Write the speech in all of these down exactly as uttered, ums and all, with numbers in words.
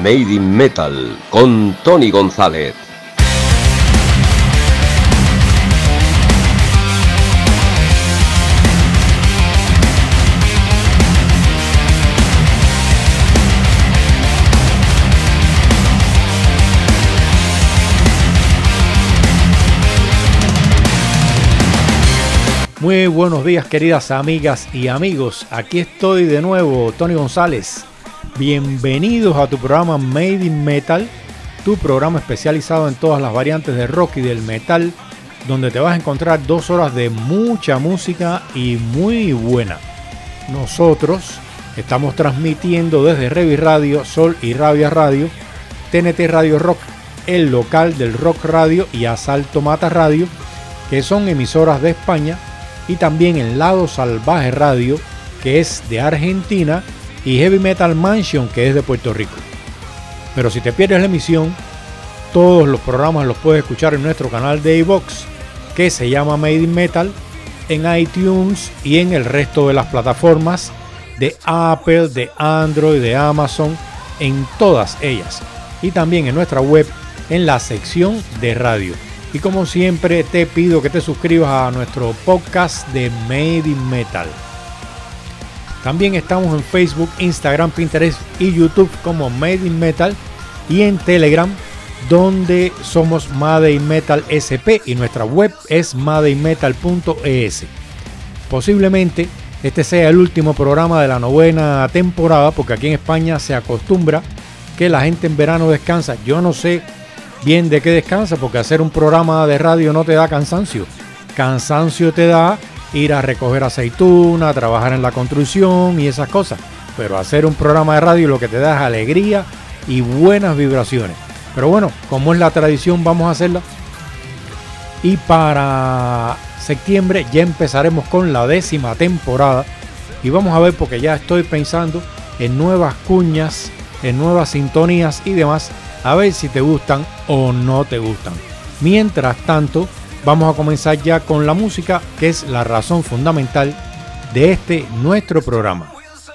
Made in Metal con Tony González. Muy buenos días, queridas amigas y amigos. Aquí estoy de nuevo, Tony González. Bienvenidos a tu programa Made in Metal, tu programa especializado en todas las variantes de rock y del metal, donde te vas a encontrar dos horas de mucha música y muy buena. Nosotros estamos transmitiendo desde Revi Radio, Sol y Rabia Radio, T N T Radio Rock, el local del Rock Radio, y Asalto Mata Radio, que son emisoras de España, y también en Lado Salvaje Radio, que es de Argentina, y Heavy Metal Mansion, que es de Puerto Rico. Pero si te pierdes la emisión, todos los programas los puedes escuchar en nuestro canal de iVoox, que se llama Made in Metal, en iTunes y en el resto de las plataformas de Apple, de Android, de Amazon, en todas ellas. Y también en nuestra web, en la sección de radio. Y como siempre te pido que te suscribas a nuestro podcast de Made in Metal. También estamos en Facebook, Instagram, Pinterest y YouTube como Made in Metal, y en Telegram, donde somos Made in Metal S P, y nuestra web es made in metal punto e s. Posiblemente este sea el último programa de la novena temporada, porque aquí en España se acostumbra que la gente en verano descansa. Yo no sé bien de qué descansa, porque hacer un programa de radio no te da cansancio. Cansancio te da ir a recoger aceituna, trabajar en la construcción y esas cosas. Pero hacer un programa de radio lo que te da es alegría y buenas vibraciones. Pero bueno, como es la tradición, vamos a hacerla. Y para septiembre ya empezaremos con la décima temporada. Y vamos a ver, porque ya estoy pensando en nuevas cuñas, en nuevas sintonías y demás. A ver si te gustan o no te gustan. Mientras tanto, vamos a comenzar ya con la música, que es la razón fundamental de este nuestro programa.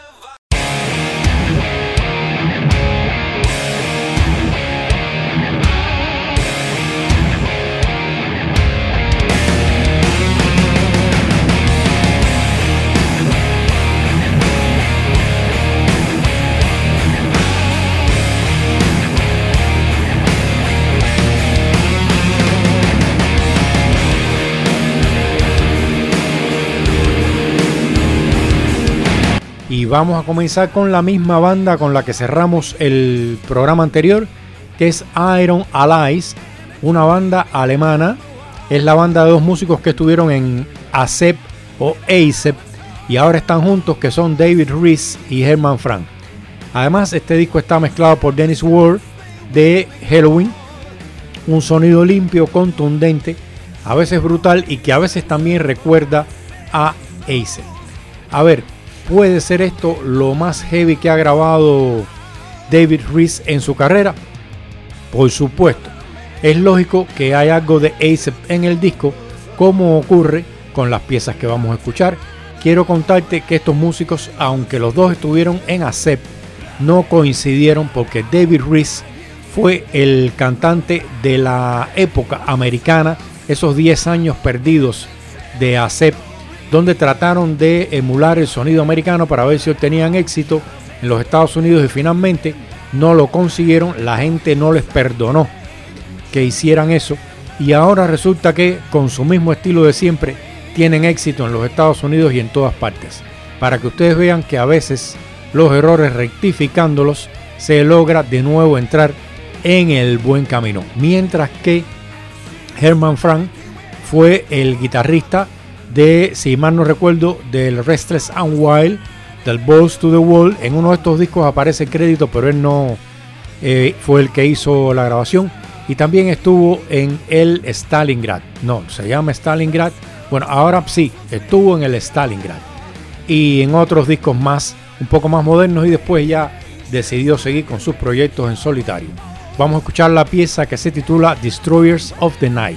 Y vamos a comenzar con la misma banda con la que cerramos el programa anterior, que es Iron Allies, una banda alemana. Es la banda de dos músicos que estuvieron en ASEP o ASEP y ahora están juntos, que son David Rees y Herman Frank. Además, este disco está mezclado por Dennis Ward de Helloween, un sonido limpio, contundente, a veces brutal, y que a veces también recuerda a ASEP. A ver, ¿puede ser esto lo más heavy que ha grabado David Rees en su carrera? Por supuesto. Es lógico que hay algo de ASEP en el disco, como ocurre con las piezas que vamos a escuchar. Quiero contarte que estos músicos, aunque los dos estuvieron en ASEP, no coincidieron, porque David Rees fue el cantante de la época americana, esos diez años perdidos de ASEP, donde trataron de emular el sonido americano para ver si obtenían éxito en los Estados Unidos, y finalmente no lo consiguieron. La gente no les perdonó que hicieran eso, y ahora resulta que con su mismo estilo de siempre tienen éxito en los Estados Unidos y en todas partes. Para que ustedes vean que a veces los errores, rectificándolos, se logra de nuevo entrar en el buen camino. Mientras que Herman Frank fue el guitarrista de, si mal no recuerdo, del Restless and Wild, del Balls to the Wall. En uno de estos discos aparece el crédito, pero él no eh, fue el que hizo la grabación. Y también estuvo en el Stalingrad. No, se llama Stalingrad. Bueno, ahora sí, estuvo en el Stalingrad. Y en otros discos más, un poco más modernos, y después ya decidió seguir con sus proyectos en solitario. Vamos a escuchar la pieza que se titula Destroyers of the Night.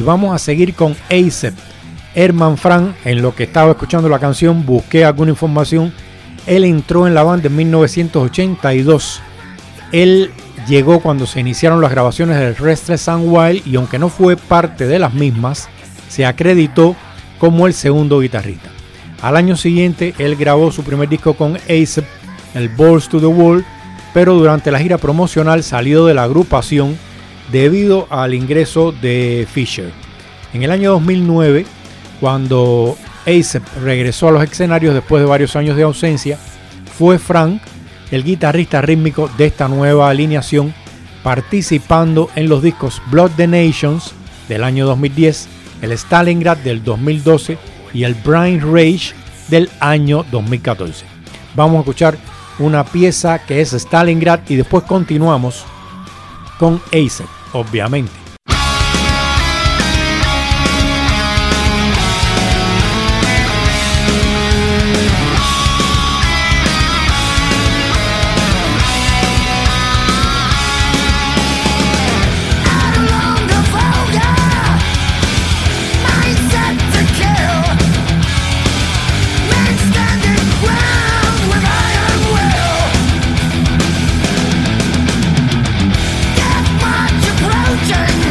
vamos a seguir con A$AP. Herman Frank, en lo que estaba escuchando la canción, busqué alguna información. Él entró en la banda en mil novecientos ochenta y dos. Él llegó cuando se iniciaron las grabaciones del Restless and Wild y aunque no fue parte de las mismas, se acreditó como el segundo guitarrista. Al año siguiente, él grabó su primer disco con A$AP, el Balls to the Wall, pero durante la gira promocional salió de la agrupación debido al ingreso de Fisher. En el año dos mil nueve, cuando A$AP regresó a los escenarios después de varios años de ausencia, fue Frank el guitarrista rítmico de esta nueva alineación, participando en los discos Blood the Nations del año dos mil diez, el Stalingrad del dos mil doce y el Brain Rage del año dos mil catorce. Vamos a escuchar una pieza que es Stalingrad y después continuamos con A$AP, obviamente. Death march approaching.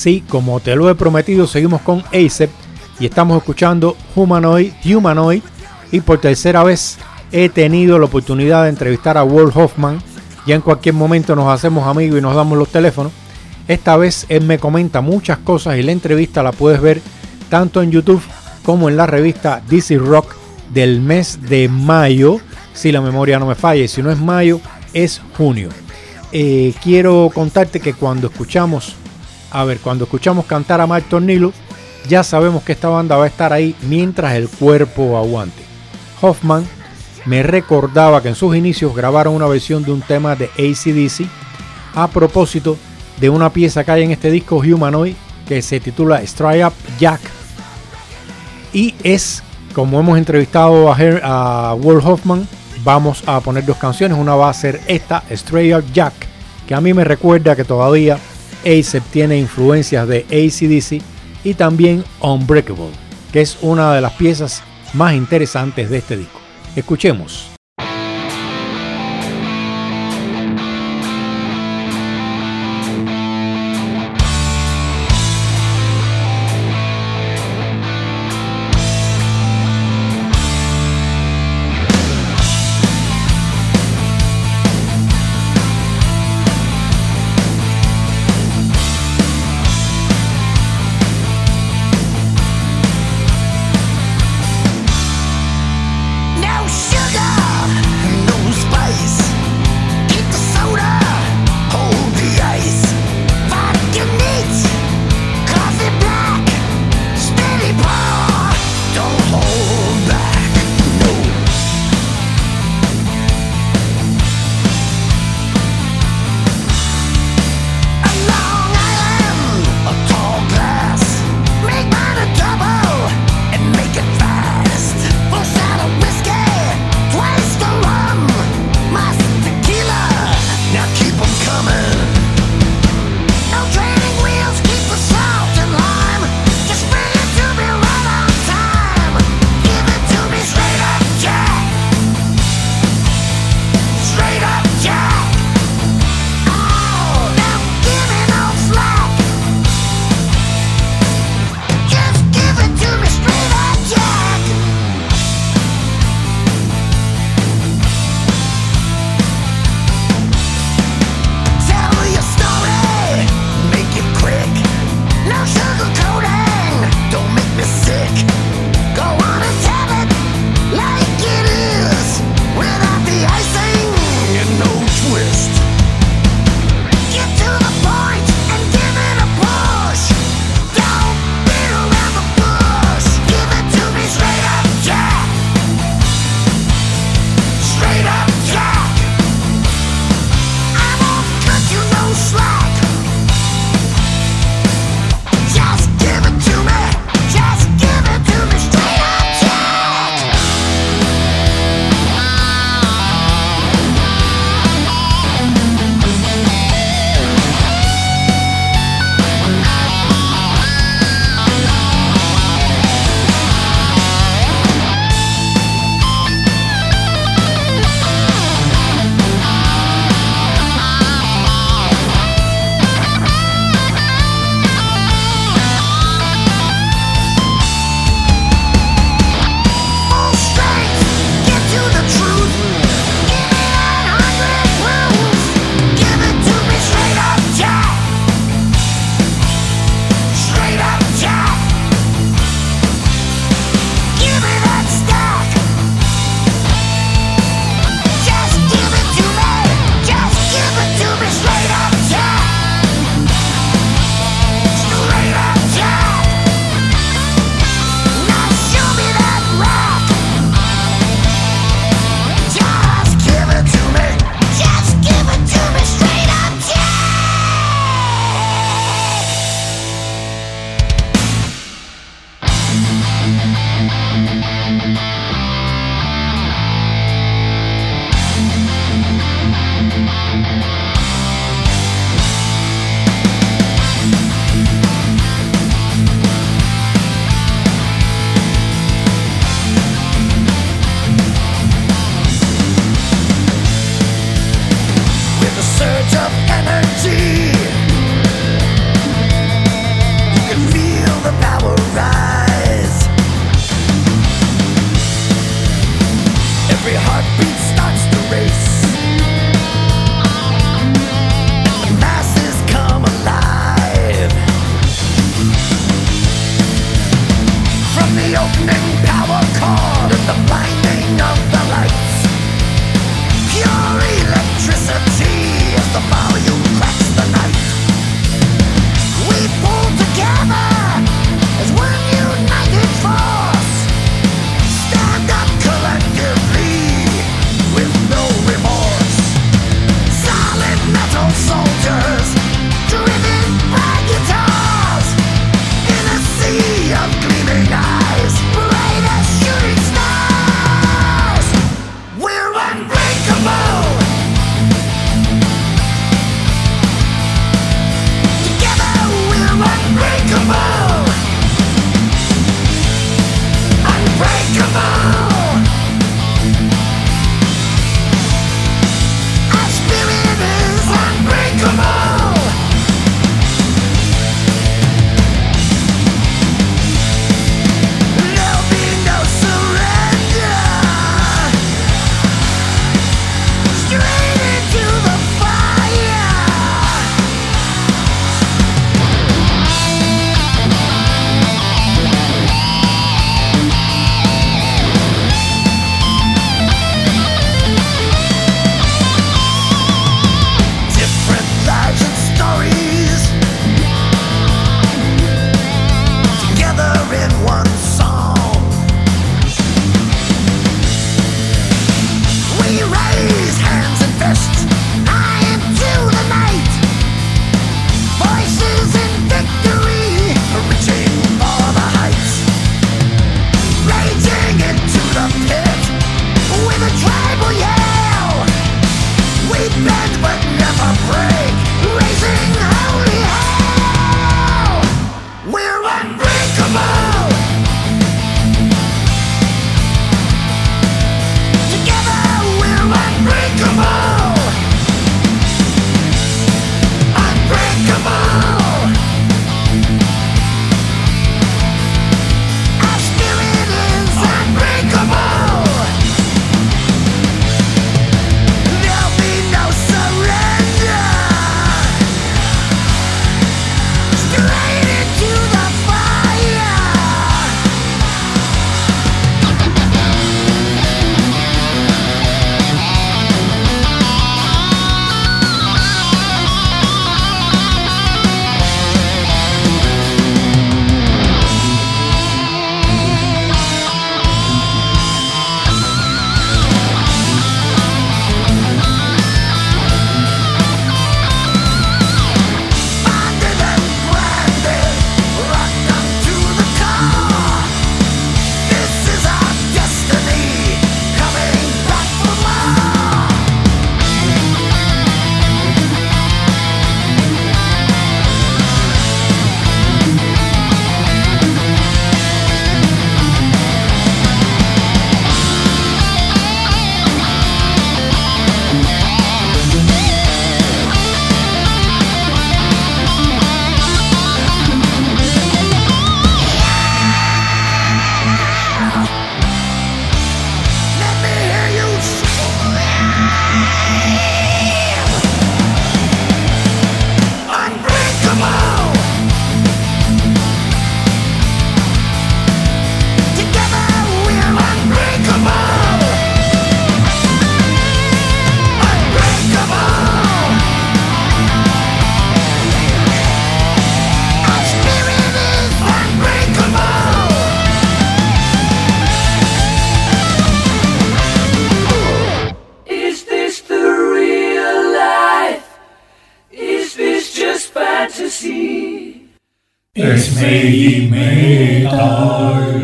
Sí, como te lo he prometido, seguimos con A$AP y estamos escuchando Humanoid, Humanoid. Y por tercera vez he tenido la oportunidad de entrevistar a Wolf Hoffman. Ya en cualquier momento nos hacemos amigos y nos damos los teléfonos. Esta vez él me comenta muchas cosas y la entrevista la puedes ver tanto en YouTube como en la revista D C Rock del mes de mayo, si la memoria no me falla. Y si no es mayo, es junio. Eh, quiero contarte que cuando escuchamos, a ver, cuando escuchamos cantar a Mike Tornillo, ya sabemos que esta banda va a estar ahí mientras el cuerpo aguante. Hoffman me recordaba que en sus inicios grabaron una versión de un tema de A C D C a propósito de una pieza que hay en este disco Humanoid que se titula Straight Up Jack, y es, como hemos entrevistado a, Her, a Wolf Hoffman, vamos a poner dos canciones. Una va a ser esta, Straight Up Jack, que a mí me recuerda que todavía A$AP tiene influencias de A C D C, y también Unbreakable, que es una de las piezas más interesantes de este disco. Escuchemos. No sugar! Es Made in Metal.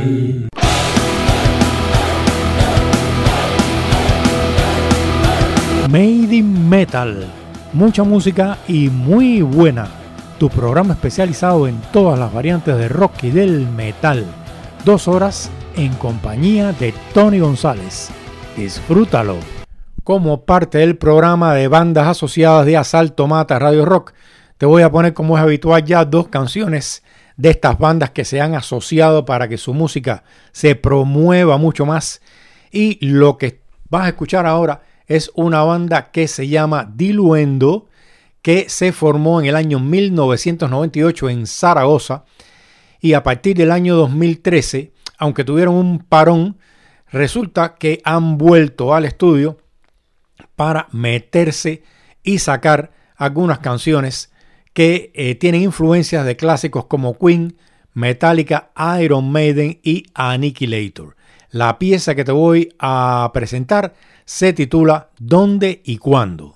Made in Metal, mucha música y muy buena. Tu programa especializado en todas las variantes de rock y del metal. Dos horas en compañía de Tony González. Disfrútalo. Como parte del programa de bandas asociadas de Asalto Mata Radio Rock, te voy a poner, como es habitual ya, dos canciones de estas bandas que se han asociado para que su música se promueva mucho más. Y lo que vas a escuchar ahora es una banda que se llama Diluendo, que se formó en el año mil novecientos noventa y ocho en Zaragoza, y a partir del año dos mil trece, aunque tuvieron un parón, resulta que han vuelto al estudio para meterse y sacar algunas canciones que eh, tienen influencias de clásicos como Queen, Metallica, Iron Maiden y Annihilator. La pieza que te voy a presentar se titula ¿Dónde y cuándo?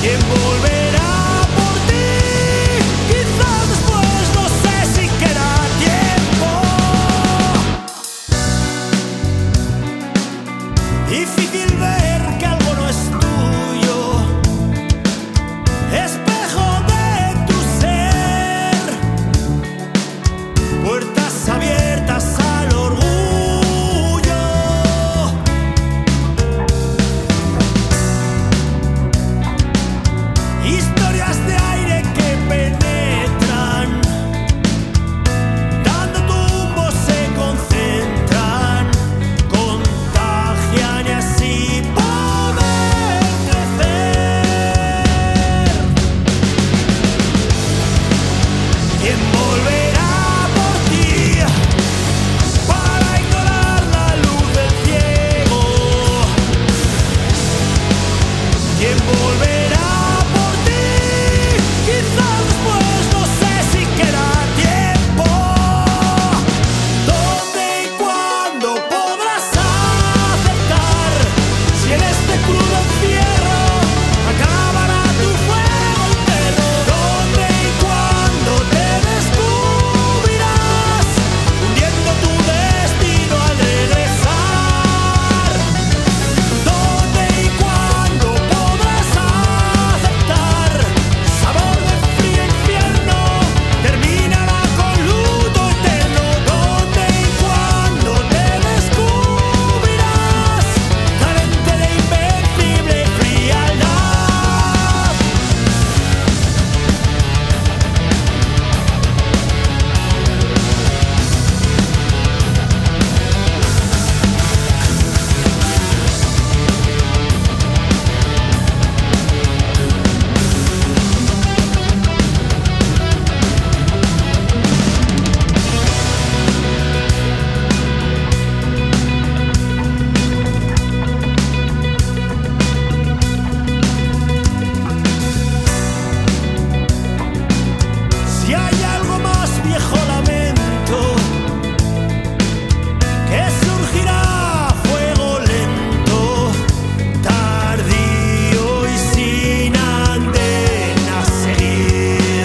¿Quién volverá por ti? Quizás después, no sé si queda tiempo. Difícil ver que algo no es tuyo. Espejo de tu ser. Puertas abiertas al orgullo. Historias de aire que penetran, dando tumbos se concentran, contagian y así poder crecer. ¿Quién volverá por ti para ignorar la luz del ciego? ¿Quién volverá? Quizás después, no sé si queda tiempo. ¿Dónde y cuándo podrás aceptar si en este crudo encierro acabará tu fuego interno? ¿Dónde y cuándo te descubrirás hundiendo tu destino al regresar? ¿Dónde y cuándo podrás aceptar sabor de frío infierno? Terminará con luto eterno. ¿Dónde y cuándo te descubrirás carente de invencible frialdad? Si hay algo más viejo lamento que surgirá a fuego lento, tardío y sin andén a seguir.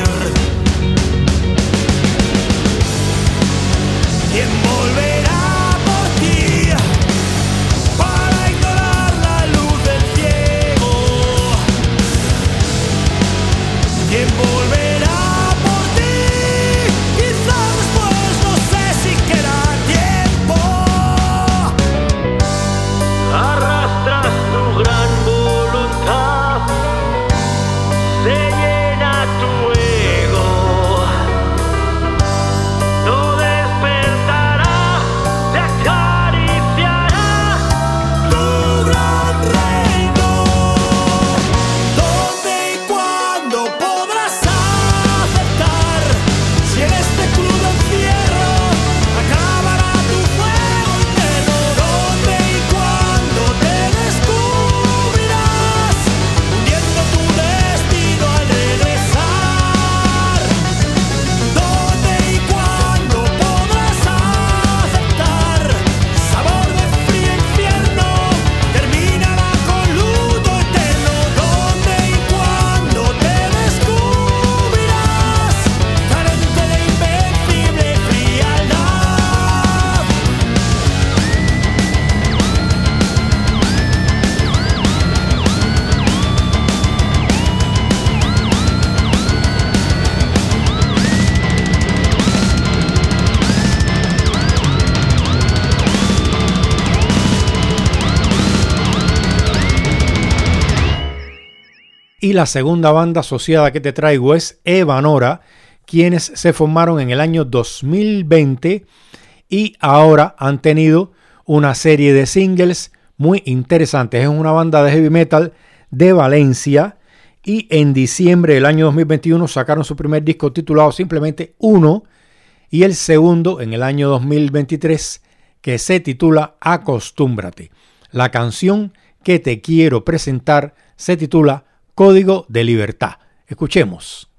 ¿Quién volverá por ti para ignorar la luz del ciego? ¿Quién volverá por ti? Quizás después, no sé si queda tiempo. Arrastras tu gran voluntad, se llena tu ego. No despertará, te acariciará tu gran reino. ¿Dónde y cuándo podrás aceptar si en este crudo encierro acabará tu fuego interno? ¿Dónde y cuándo te descubrirás hundiendo tu destino al regresar? ¿Dónde y cuándo podrás aceptar sabor de frío infierno? Terminará con luto eterno. ¿Dónde y cuándo te descubrirás carente de invencible frialdad? Y la segunda banda asociada que te traigo es Evanora, quienes se formaron en el año dos mil veinte y ahora han tenido una serie de singles muy interesantes. Es una banda de heavy metal de Valencia y en diciembre del año dos mil veintiuno sacaron su primer disco titulado simplemente Uno y el segundo en el año dos mil veintitrés que se titula Acostúmbrate. La canción que te quiero presentar se titula Código de Libertad. Escuchemos.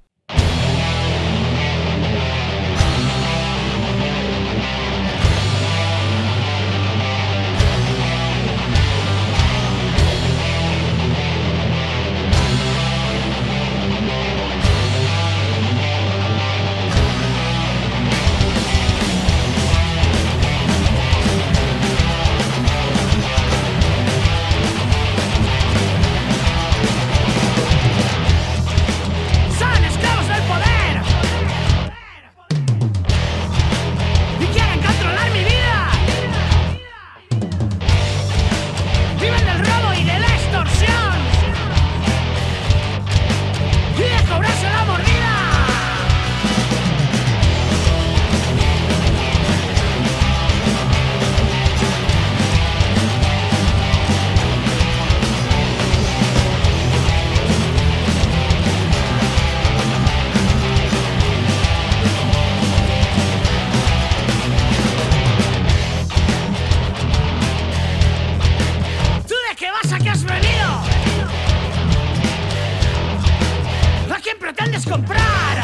puedes comprar.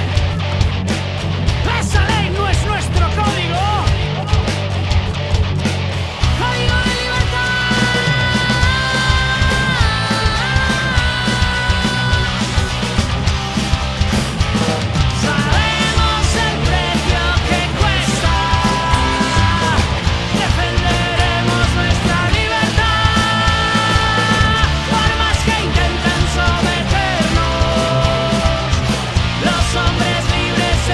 Esa ley no es nuestro código. Código de libertad. Sabemos el precio que cuesta. Defenderemos nuestra libertad. Por más que intenten someternos, los hombres libres se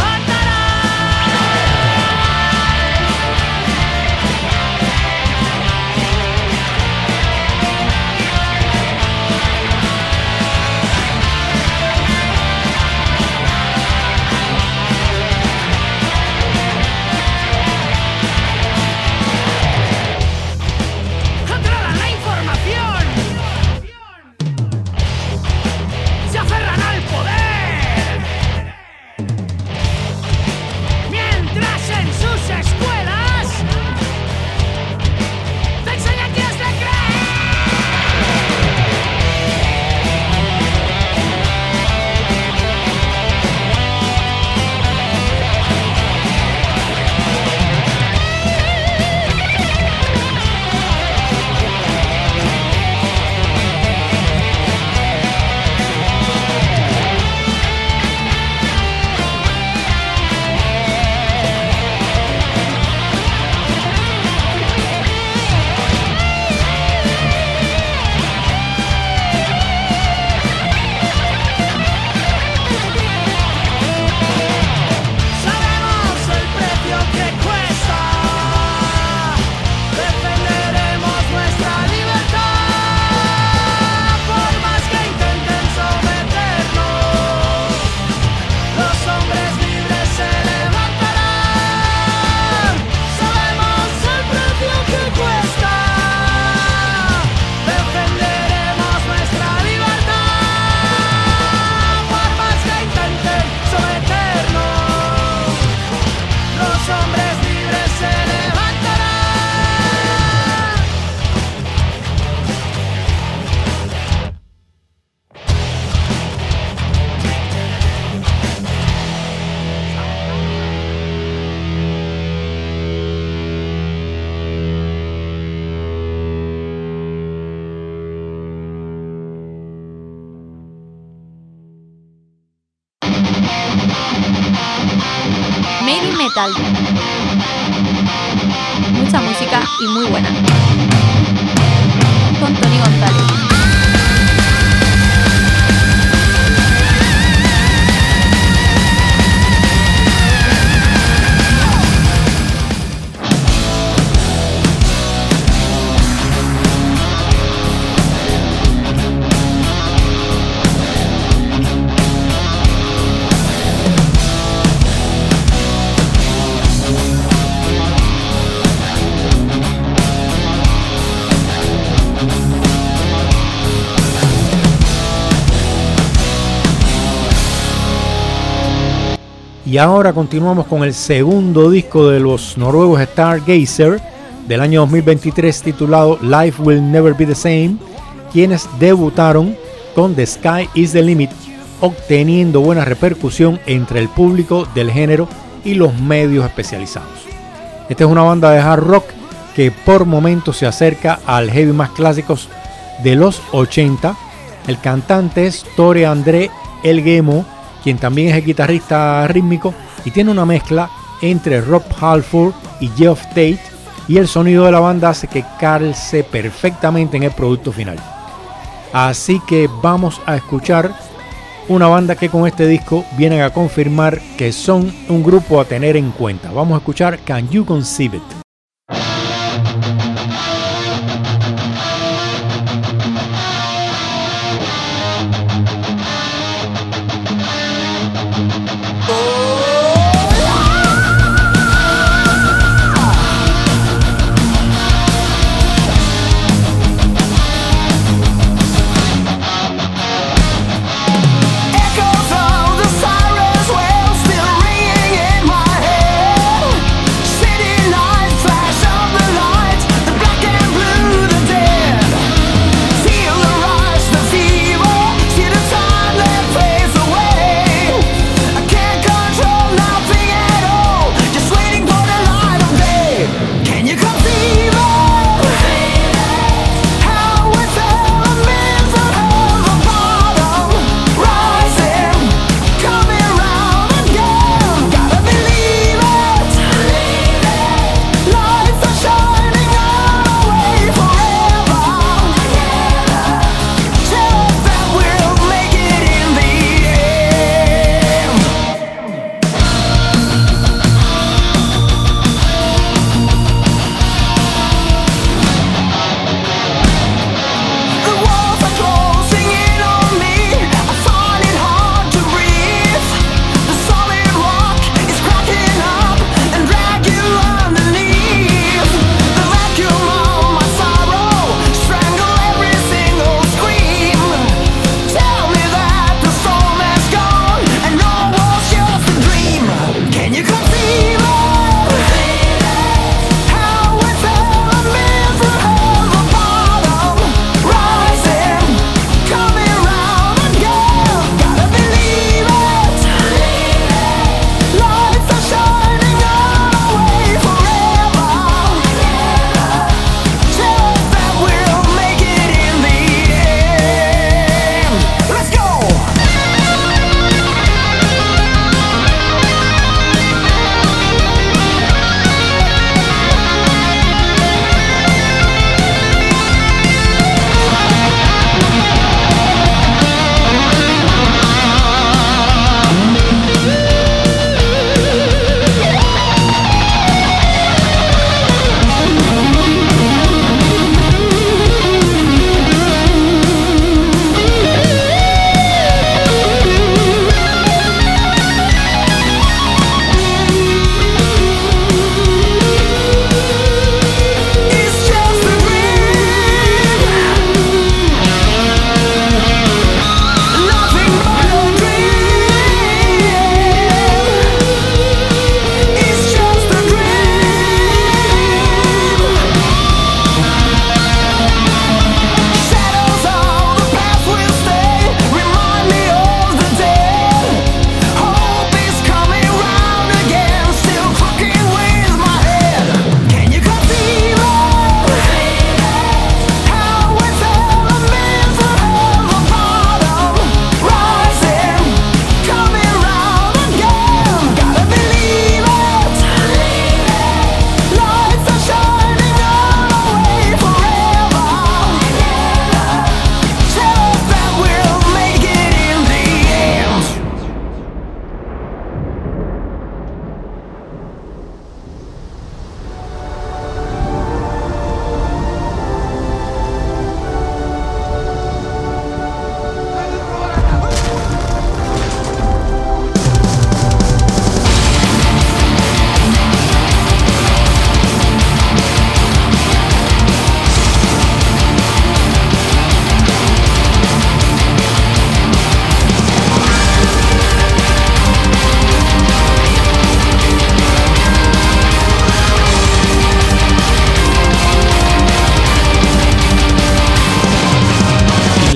controlan la información, se aferran al poder, mientras en sus escuelas te enseñan que has de sabemos el precio que cuesta. Defenderemos nuestra libertad. Por más que intenten someternos, los hombres libres se levantarán. Sabemos el precio que cuesta. Defenderemos nuestra libertad. Por más que intenten someternos, los hombres libres se levantarán. Made in Metal. Mucha música y muy buena. Con Tony González. Y ahora continuamos con el segundo disco de los noruegos Stargazer del año dos mil veintitrés, titulado Life Will Never Be the Same, quienes debutaron con The Sky Is the Limit, obteniendo buena repercusión entre el público del género y los medios especializados. Esta es una banda de hard rock que por momentos se acerca al heavy más clásicos de los ochenta. El cantante es Tore André Elgemo, quien también es el guitarrista rítmico y tiene una mezcla entre Rob Halford y Geoff Tate, y el sonido de la banda hace que calce perfectamente en el producto final. Así que vamos a escuchar una banda que con este disco vienen a confirmar que son un grupo a tener en cuenta. Vamos a escuchar Can You Conceive It. Echoes of the sirens' wail still ringing in my head. City lights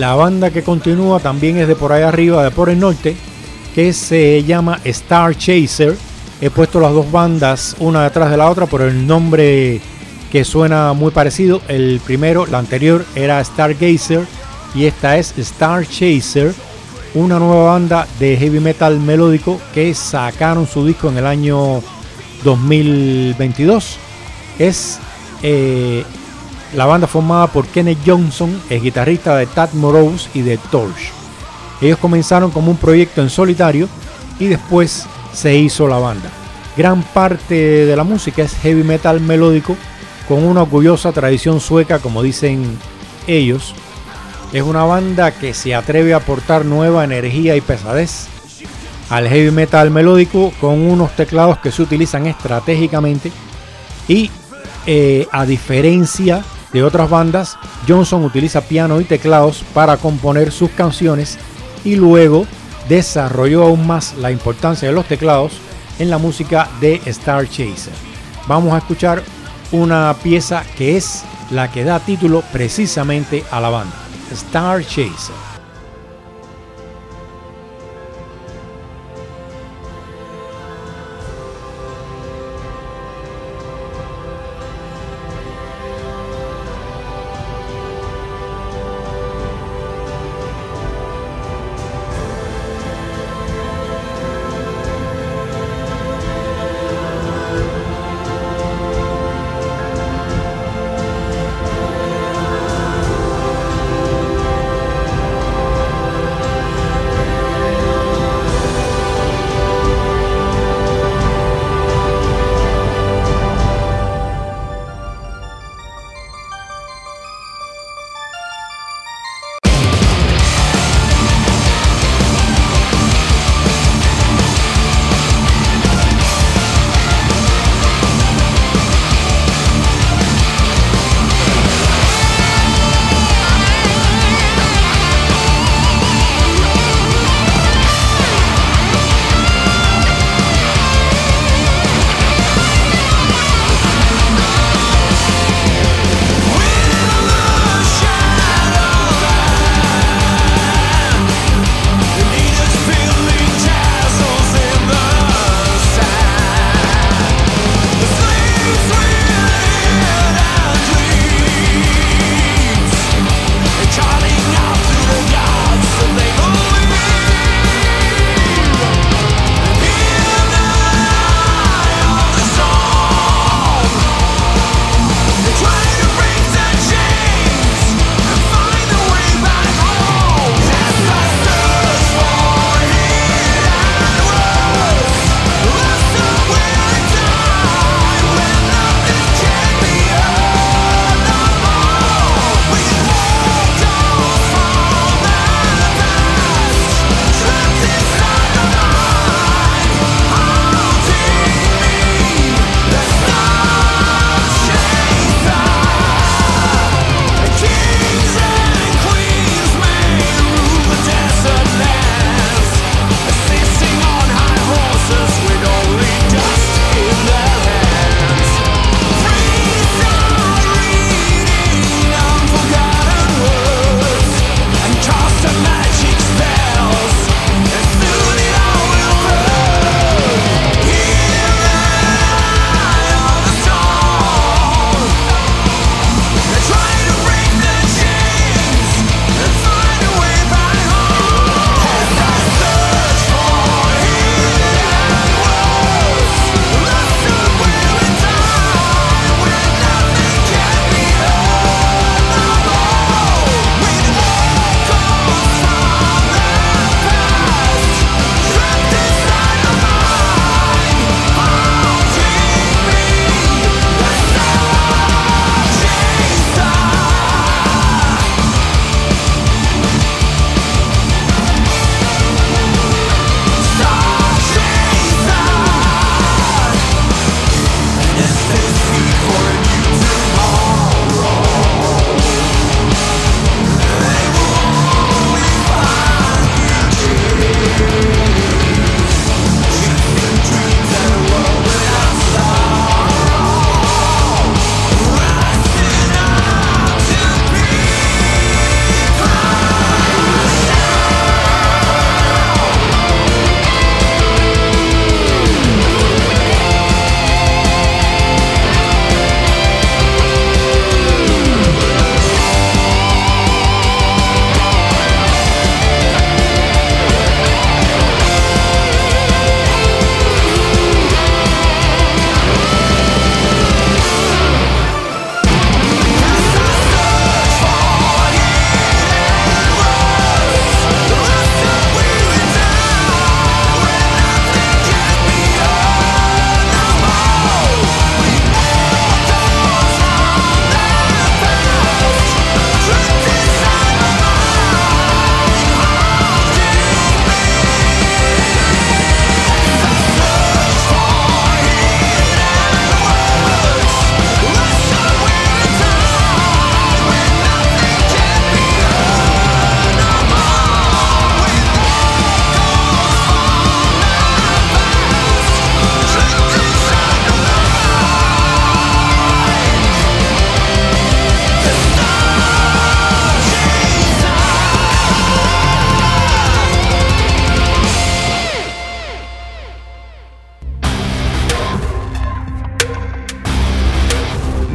la banda que continúa también es de por ahí arriba, de por el norte, que se llama Star Chaser. He puesto las dos bandas una detrás de la otra por el nombre que suena muy parecido. El primero, la anterior, era Stargazer y esta es Star Chaser, una nueva banda de heavy metal melódico que sacaron su disco en el año dos mil veintidós. Es eh, la banda formada por Kenneth Johnson, el guitarrista de Tad Morose y de Torch. Ellos comenzaron como un proyecto en solitario y después se hizo la banda. Gran parte de la música es heavy metal melódico con una orgullosa tradición sueca, como dicen ellos. Es una banda que se atreve a aportar nueva energía y pesadez al heavy metal melódico con unos teclados que se utilizan estratégicamente y eh, a diferencia de otras bandas, Johnson utiliza piano y teclados para componer sus canciones y luego desarrolló aún más la importancia de los teclados en la música de Star Chaser. Vamos a escuchar una pieza que es la que da título precisamente a la banda, Star Chaser.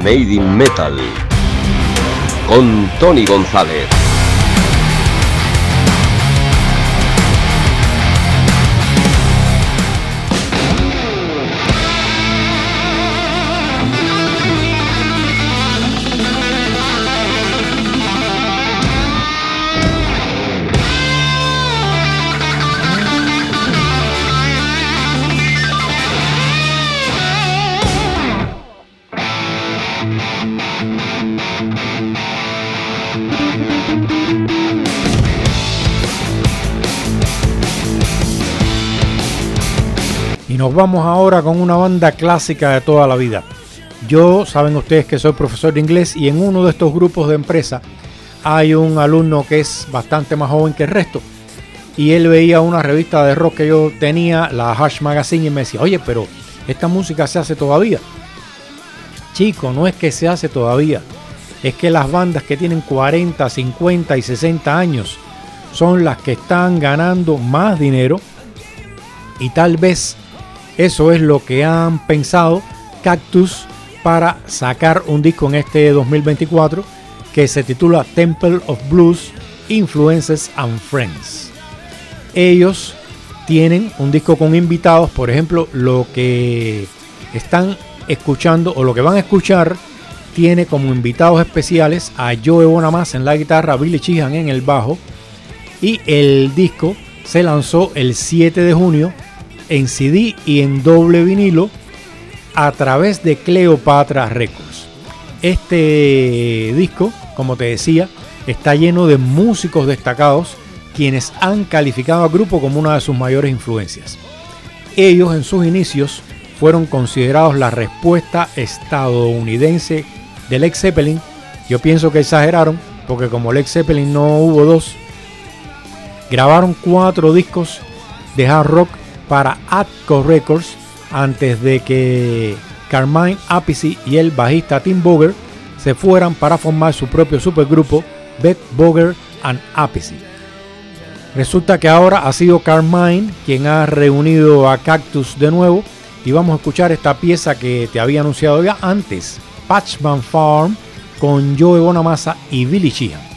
Made in Metal con Tony González. Y nos vamos ahora con una banda clásica de toda la vida. Yo, saben ustedes que soy profesor de inglés y en uno de estos grupos de empresa hay un alumno que es bastante más joven que el resto. Y él veía una revista de rock que yo tenía, la Hash Magazine, y me decía, oye, pero esta música se hace todavía. Chico, no es que se hace todavía. Es que las bandas que tienen cuarenta, cincuenta y sesenta años son las que están ganando más dinero. Y tal vez eso es lo que han pensado Cactus para sacar un disco en este dos mil veinticuatro que se titula Temple of Blues, Influences and Friends. Ellos tienen un disco con invitados, por ejemplo, lo que están escuchando o lo que van a escuchar tiene como invitados especiales a Joe Bonamassa en la guitarra, Billy Sheehan en el bajo, y el disco se lanzó el siete de junio en C D y en doble vinilo a través de Cleopatra Records. Este disco, como te decía, está lleno de músicos destacados quienes han calificado al grupo como una de sus mayores influencias. Ellos en sus inicios fueron considerados la respuesta estadounidense de Led Zeppelin. Yo pienso que exageraron, porque como Led Zeppelin no hubo dos, grabaron cuatro discos de hard rock para Atco Records antes de que Carmine Appice y el bajista Tim Boger se fueran para formar su propio supergrupo Beth Boger and Appice. Resulta que ahora ha sido Carmine quien ha reunido a Cactus de nuevo y vamos a escuchar esta pieza que te había anunciado ya antes, Patchman Farm, con Joe Bonamassa y Billy Sheehan.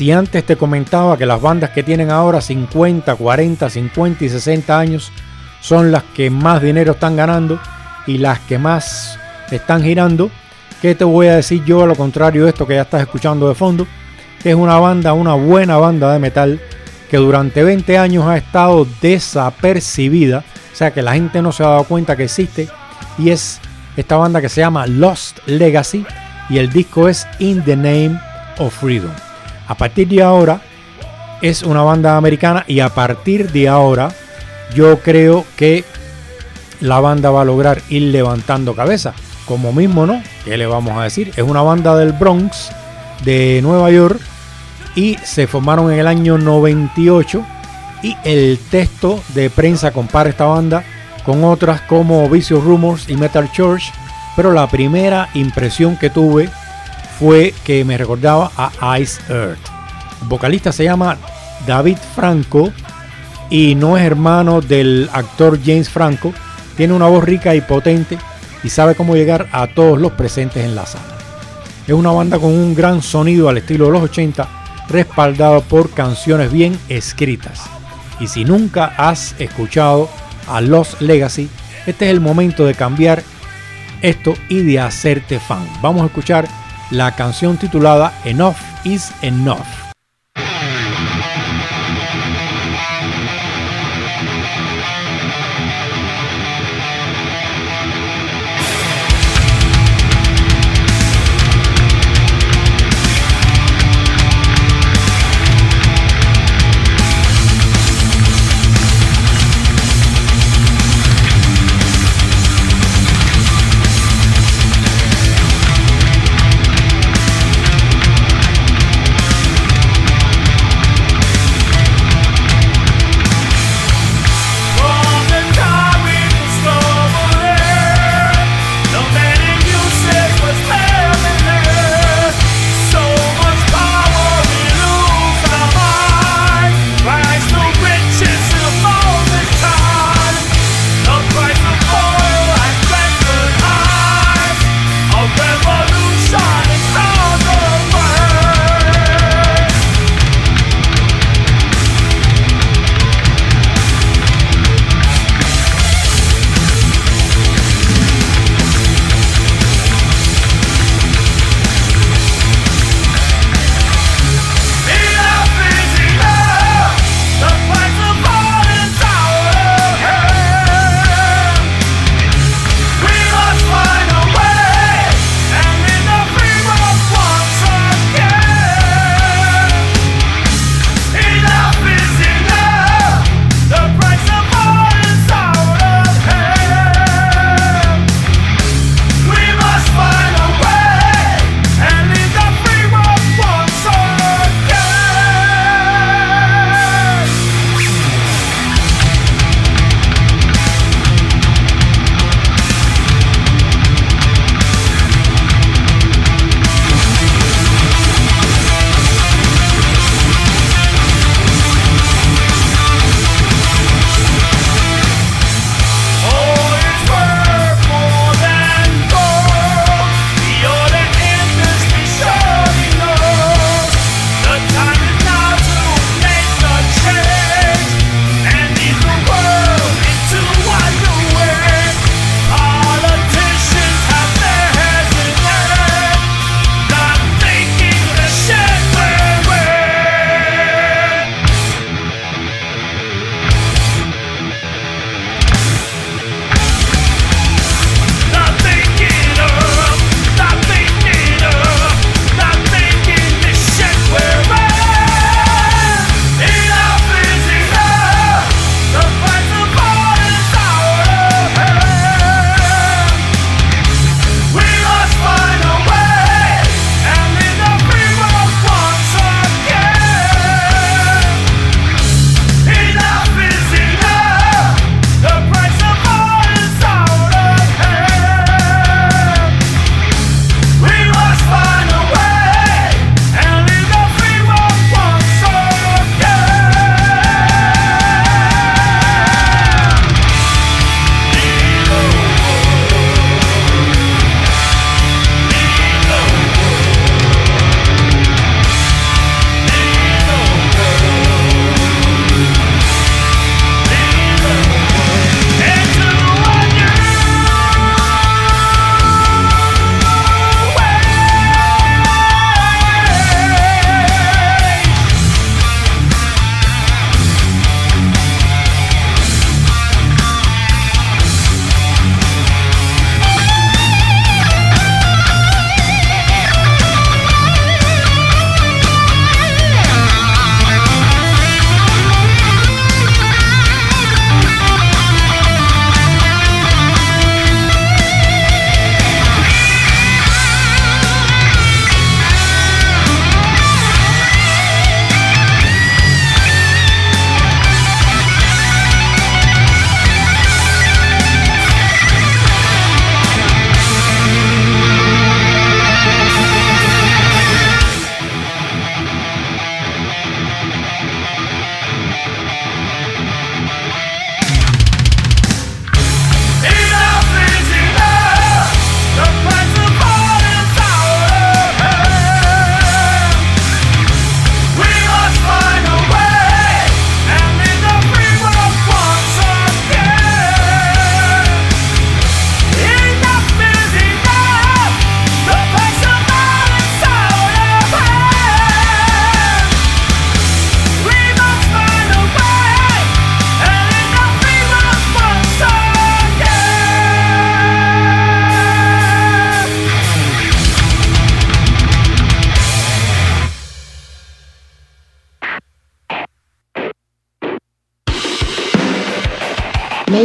Si antes te comentaba que las bandas que tienen ahora cincuenta, cuarenta, cincuenta y sesenta años son las que más dinero están ganando y las que más están girando, ¿qué te voy a decir yo a lo contrario de esto que ya estás escuchando de fondo? Que es una banda, una buena banda de metal que durante veinte años ha estado desapercibida, o sea que la gente no se ha dado cuenta que existe, y es esta banda que se llama Lost Legacy y el disco es In the Name of Freedom. A partir de ahora es una banda americana y a partir de ahora yo creo que la banda va a lograr ir levantando cabeza. Como mismo, ¿no? ¿Qué le vamos a decir? Es una banda del Bronx, de Nueva York, y se formaron en el año noventa y ocho. Y el texto de prensa compara esta banda con otras como Vicious Rumors y Metal Church, pero la primera impresión que tuve fue que me recordaba a Ice Earth. El vocalista se llama David Franco y no es hermano del actor James Franco. Tiene una voz rica y potente y sabe cómo llegar a todos los presentes en la sala. Es una banda con un gran sonido al estilo de los ochenta, respaldado por canciones bien escritas. Y si nunca has escuchado a Lost Legacy, este es el momento de cambiar esto y de hacerte fan. Vamos a escuchar la canción titulada Enough is Enough.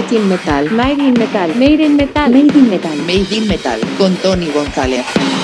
Made in Metal. Made in Metal. Made in Metal. Made in Metal. Made in Metal con Tony González.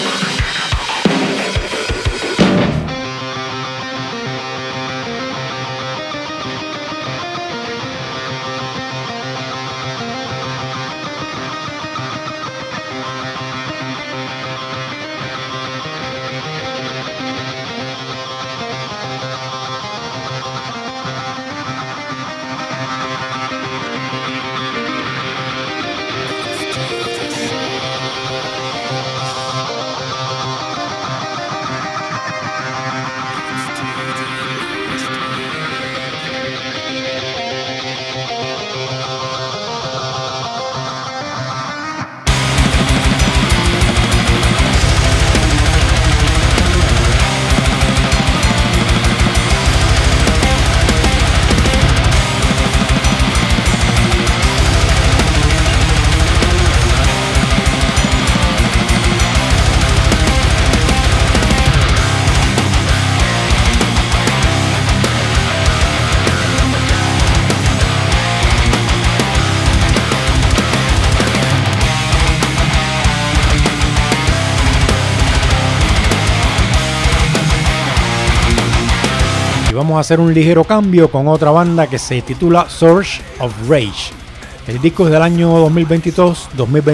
Vamos a hacer un ligero cambio con otra banda que se titula Source of Rage. El disco es del año dos mil veintidós,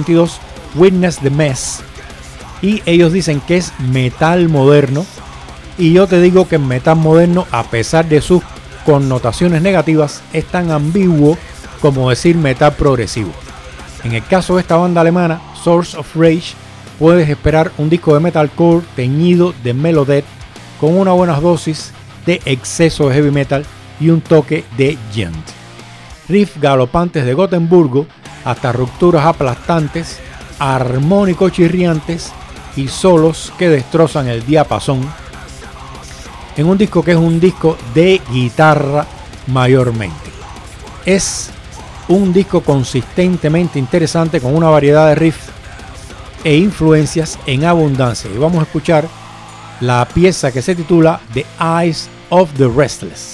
Witness the Mess, y ellos dicen que es metal moderno, y yo te digo que el metal moderno, a pesar de sus connotaciones negativas, es tan ambiguo como decir metal progresivo. En el caso de esta banda alemana, Source of Rage, puedes esperar un disco de metalcore teñido de melodeath con una buena dosis de exceso de heavy metal y un toque de gent. Riffs galopantes de Gotemburgo hasta rupturas aplastantes, armónicos chirriantes y solos que destrozan el diapasón en un disco que es un disco de guitarra mayormente. Es un disco consistentemente interesante con una variedad de riffs e influencias en abundancia, y vamos a escuchar la pieza que se titula The Eyes of the Restless.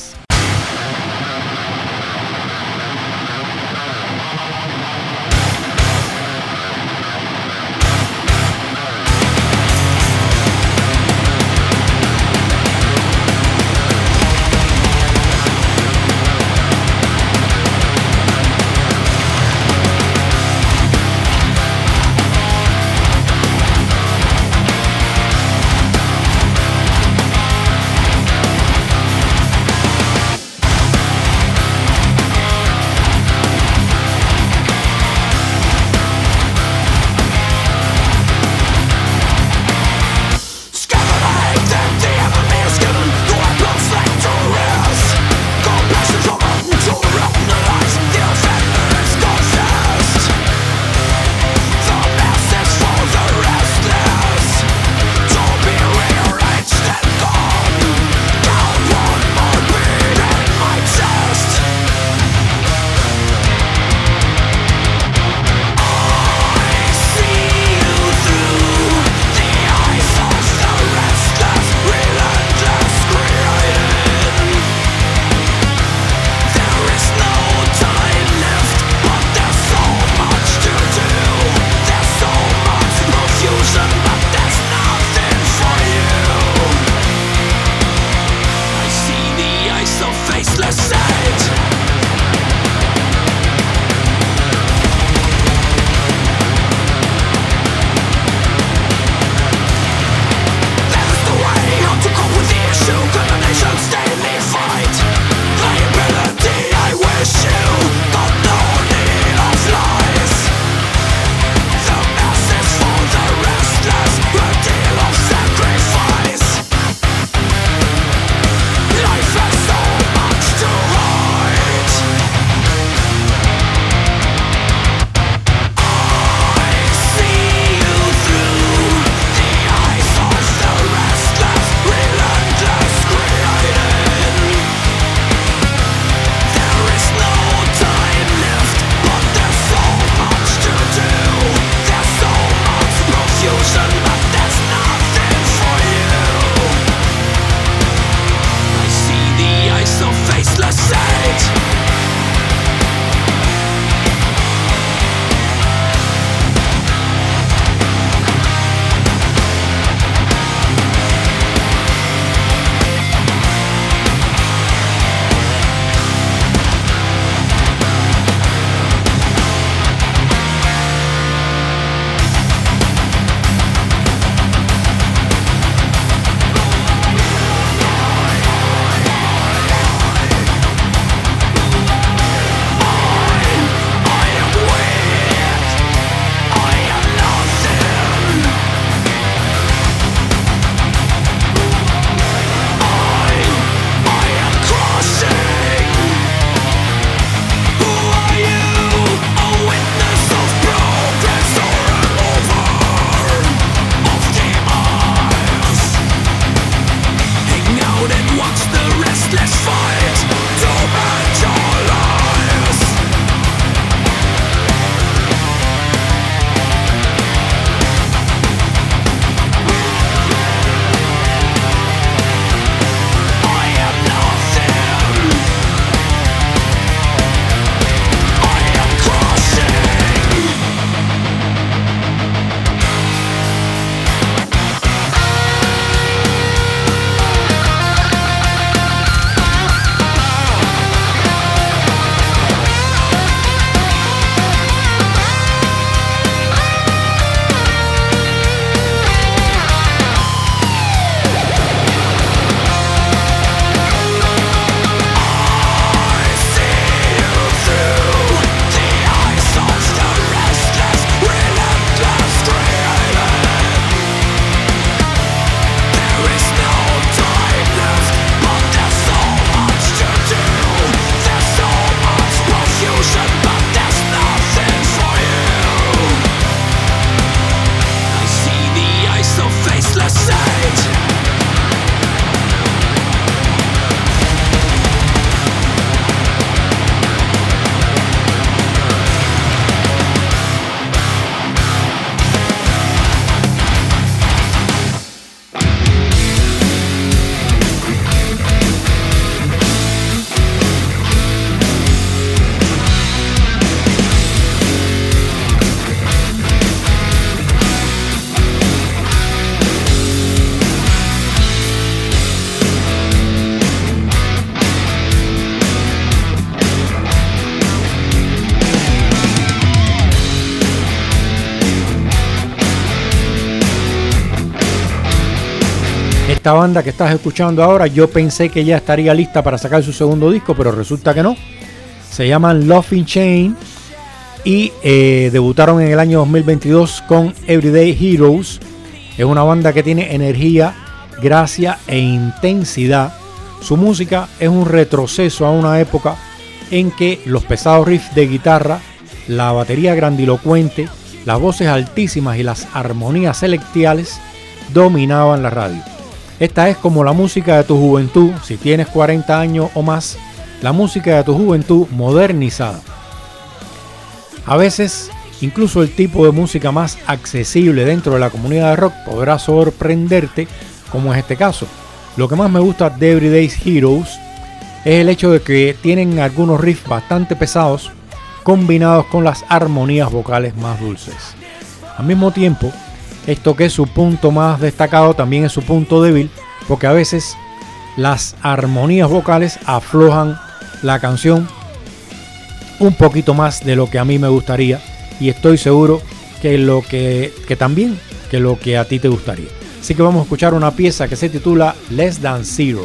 Esta banda que estás escuchando ahora, yo pensé que ya estaría lista para sacar su segundo disco, pero resulta que no. Se llaman Laughing Chain y eh, debutaron en el año dos mil veintidós con Everyday Heroes. Es una banda que tiene energía, gracia e intensidad. Su música es un retroceso a una época en que los pesados riffs de guitarra, la batería grandilocuente, las voces altísimas y las armonías celestiales dominaban la radio. Esta es como la música de tu juventud, si tienes cuarenta años o más, la música de tu juventud modernizada. A veces, incluso el tipo de música más accesible dentro de la comunidad de rock podrá sorprenderte, como es este caso. Lo que más me gusta de Everyday Heroes es el hecho de que tienen algunos riffs bastante pesados combinados con las armonías vocales más dulces. Al mismo tiempo, esto que es su punto más destacado también es su punto débil, porque a veces las armonías vocales aflojan la canción un poquito más de lo que a mí me gustaría, y estoy seguro que lo que, que también que lo que a ti te gustaría. Así que vamos a escuchar una pieza que se titula Less Than Zero.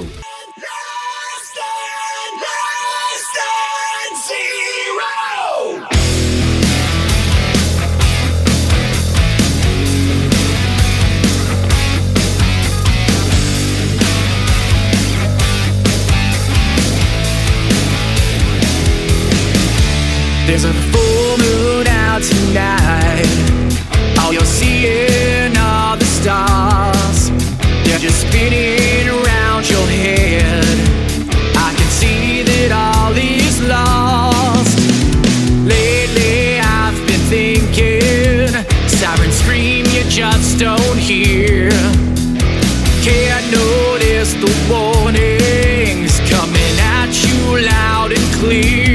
There's a full moon out tonight. All you're seeing are the stars. They're just spinning around your head. I can see that all is lost. Lately I've been thinking, sirens scream you just don't hear. Can't notice the warnings coming at you loud and clear.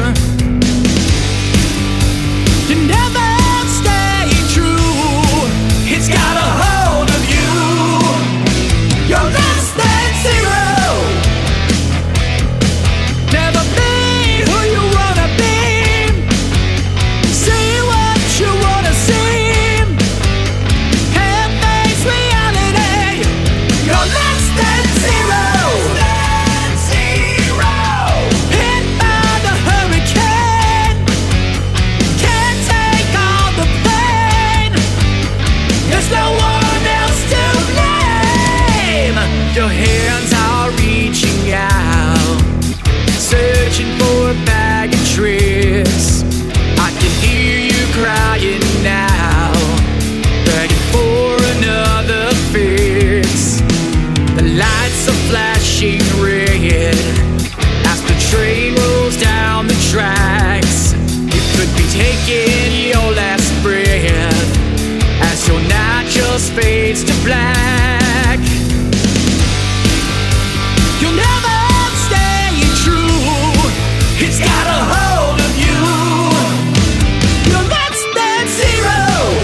Your hands are reaching out, searching for a bag of tricks. I can hear you crying now, begging for another fix. The lights are flashing red as the train rolls down the tracks. You could be taking your last breath as your night just fades to black. You'll never stay true. It's got a hold of you. You're less than zero.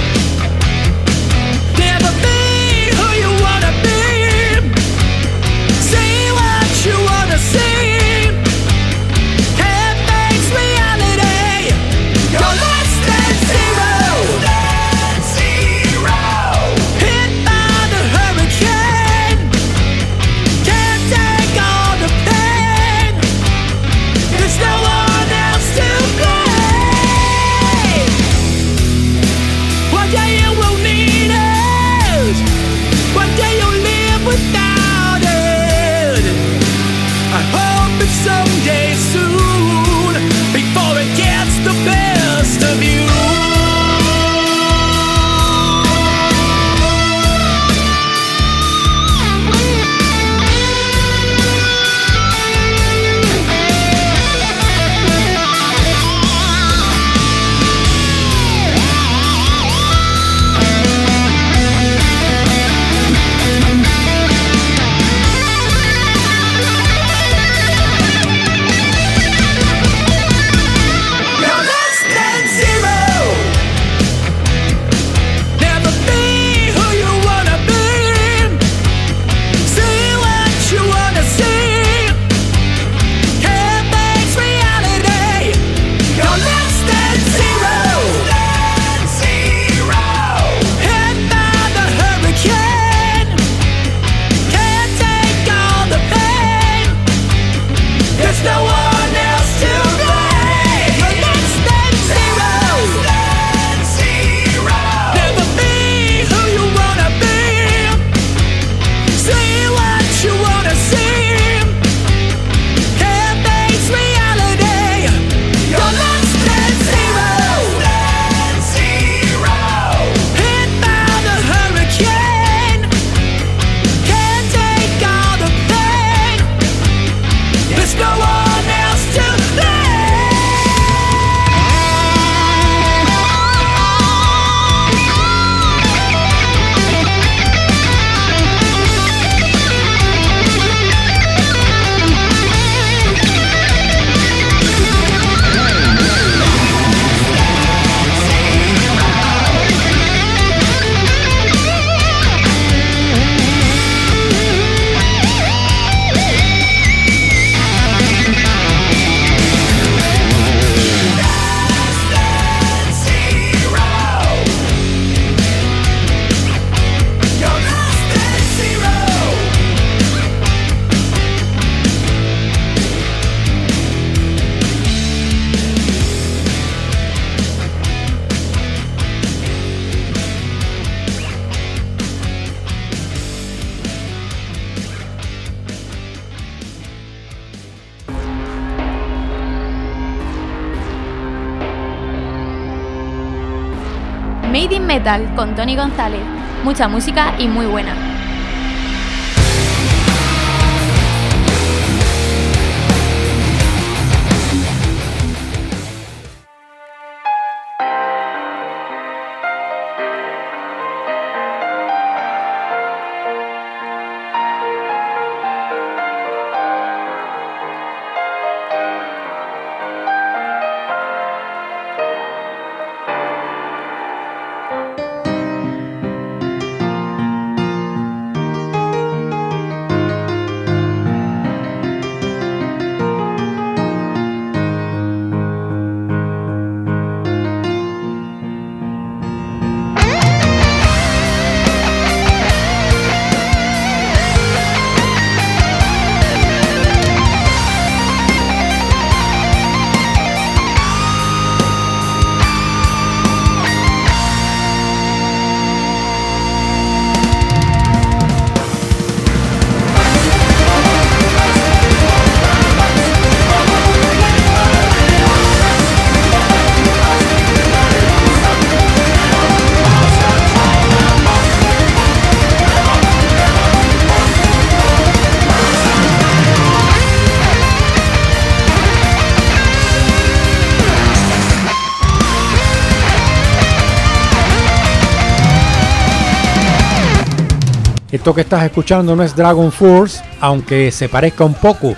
Never be who you wanna be. Say what you wanna say. Can't face reality. You're less than zero. Less than zero. Hit by Made in Metal con Tony González. Mucha música y muy buena. Esto que estás escuchando no es Dragon Force, aunque se parezca un poco.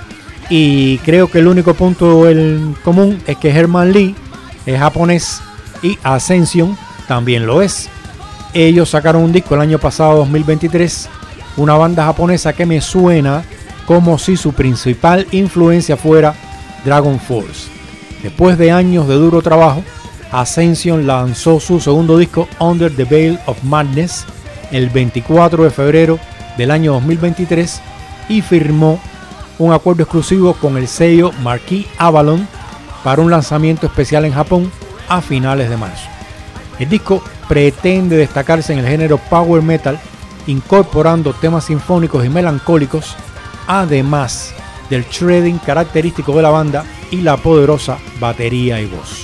Y creo que el único punto en común es que Herman Lee es japonés y Ascension también lo es. Ellos sacaron un disco el año pasado, dos mil veintitrés, una banda japonesa que me suena como si su principal influencia fuera Dragon Force. Después de años de duro trabajo, Ascension lanzó su segundo disco, Under the Veil of Madness, el veinticuatro de febrero del año dos mil veintitrés y firmó un acuerdo exclusivo con el sello Marquee Avalon para un lanzamiento especial en Japón a finales de marzo. El disco pretende destacarse en el género power metal, incorporando temas sinfónicos y melancólicos, además del shredding característico de la banda y la poderosa batería y voz.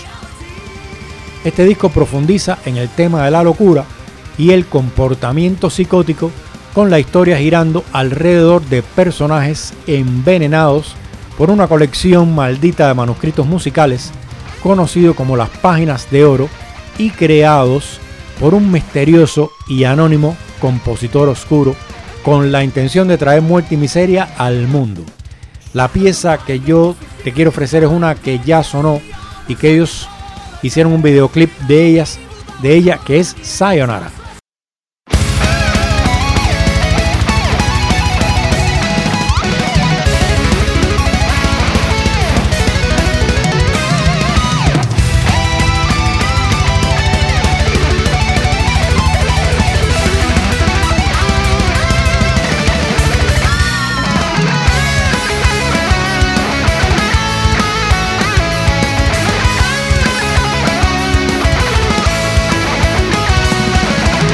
Este disco profundiza en el tema de la locura y el comportamiento psicótico, con la historia girando alrededor de personajes envenenados por una colección maldita de manuscritos musicales conocido como las Páginas de Oro y creados por un misterioso y anónimo compositor oscuro con la intención de traer muerte y miseria al mundo. La pieza que yo te quiero ofrecer es una que ya sonó y que ellos hicieron un videoclip de ellas, de ella, que es Sayonara. We'll be right back.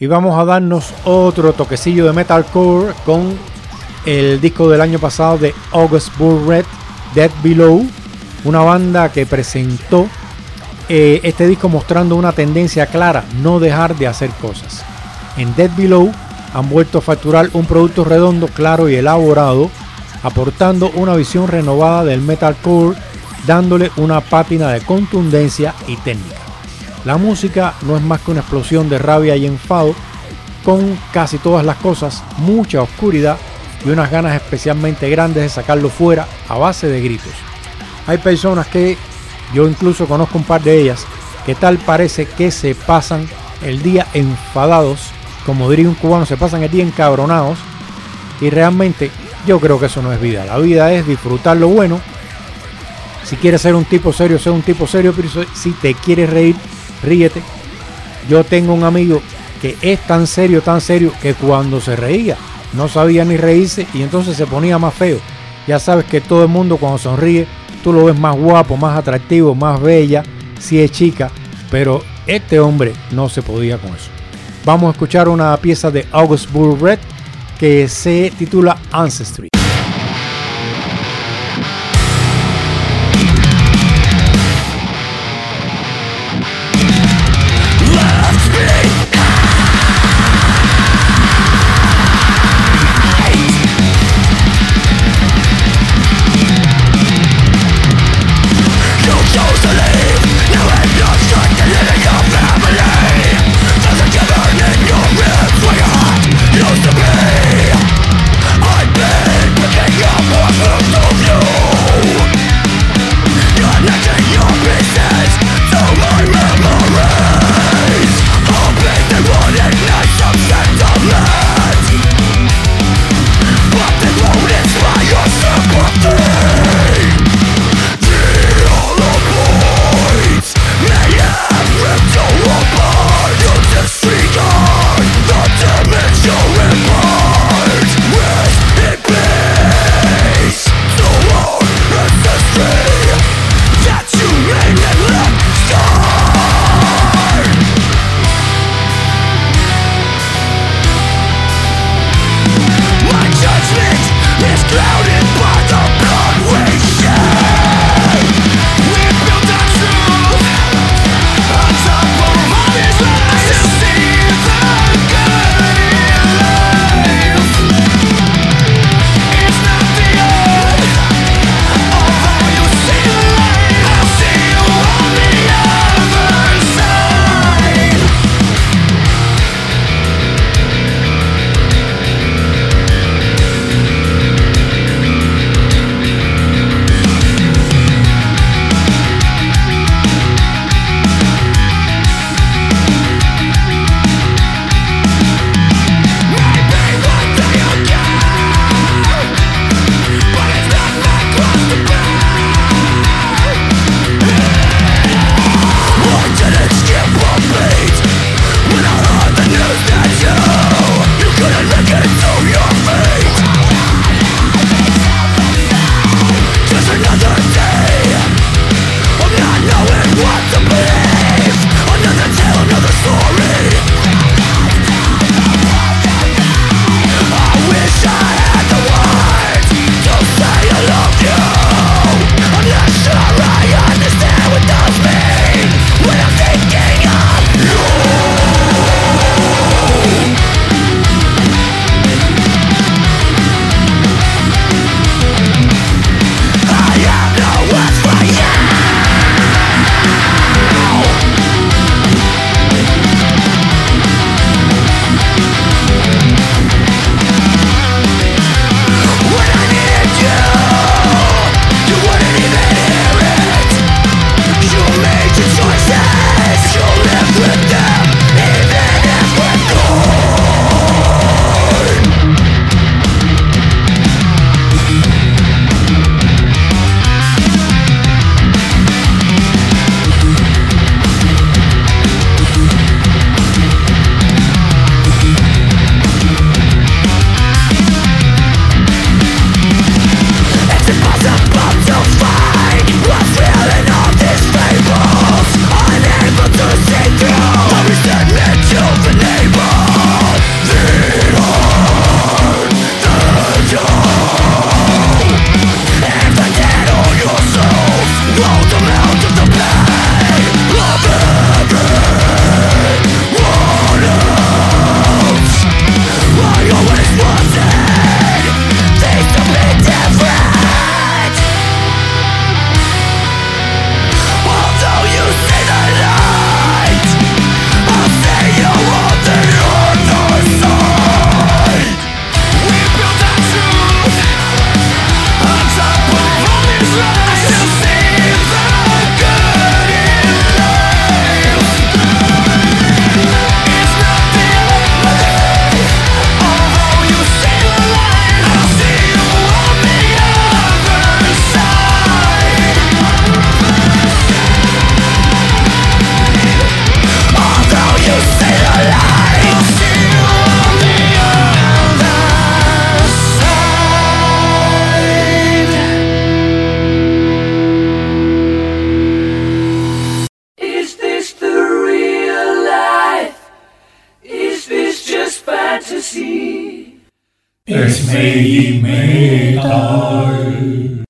vamos a darnos otro toquecillo de metalcore con el disco del año pasado de August Burrett, Dead Below, una banda que presentó eh, este disco mostrando una tendencia clara, no dejar de hacer cosas. En Dead Below han vuelto a facturar un producto redondo, claro y elaborado, aportando una visión renovada del metalcore, dándole una pátina de contundencia y técnica. La música no es más que una explosión de rabia y enfado, con casi todas las cosas, mucha oscuridad y unas ganas especialmente grandes de sacarlo fuera a base de gritos. Hay personas que, yo incluso conozco un par de ellas, que tal parece que se pasan el día enfadados, como diría un cubano, se pasan el día encabronados, y realmente yo creo que eso no es vida. La vida es disfrutar lo bueno. Si quieres ser un tipo serio, sé un tipo serio, pero si te quieres reír, ríete. Yo tengo un amigo que es tan serio, tan serio, que cuando se reía no sabía ni reírse y entonces se ponía más feo. Ya sabes que todo el mundo cuando sonríe, tú lo ves más guapo, más atractivo, más bella, si es chica, pero este hombre no se podía con eso. Vamos a escuchar una pieza de August Burrett que se titula Ancestry. Used to be, I've been Made Metal.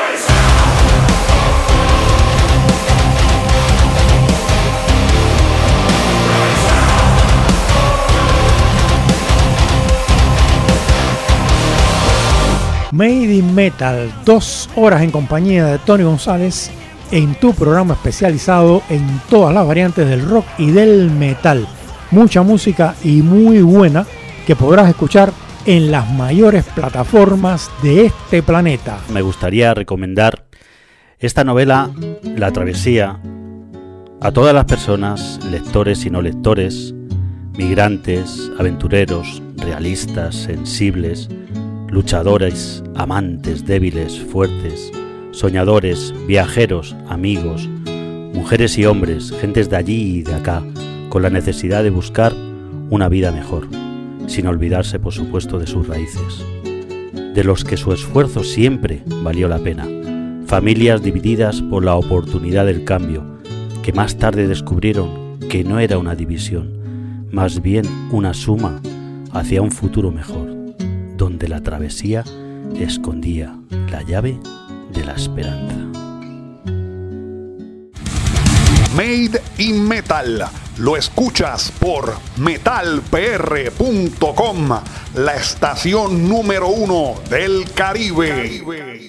Made in Metal, dos horas en compañía de Tony González en tu programa especializado en todas las variantes del rock y del metal. Mucha música y muy buena que podrás escuchar en las mayores plataformas de este planeta. Me gustaría recomendar esta novela, La Travesía, a todas las personas, lectores y no lectores, migrantes, aventureros, realistas, sensibles, luchadores, amantes, débiles, fuertes, soñadores, viajeros, amigos, mujeres y hombres, gentes de allí y de acá, con la necesidad de buscar una vida mejor, sin olvidarse, por supuesto, de sus raíces, de los que su esfuerzo siempre valió la pena, familias divididas por la oportunidad del cambio, que más tarde descubrieron que no era una división, más bien una suma hacia un futuro mejor, donde la travesía escondía la llave de la esperanza. Made in Metal, lo escuchas por metal p r punto com, la estación número uno del Caribe. Caribe.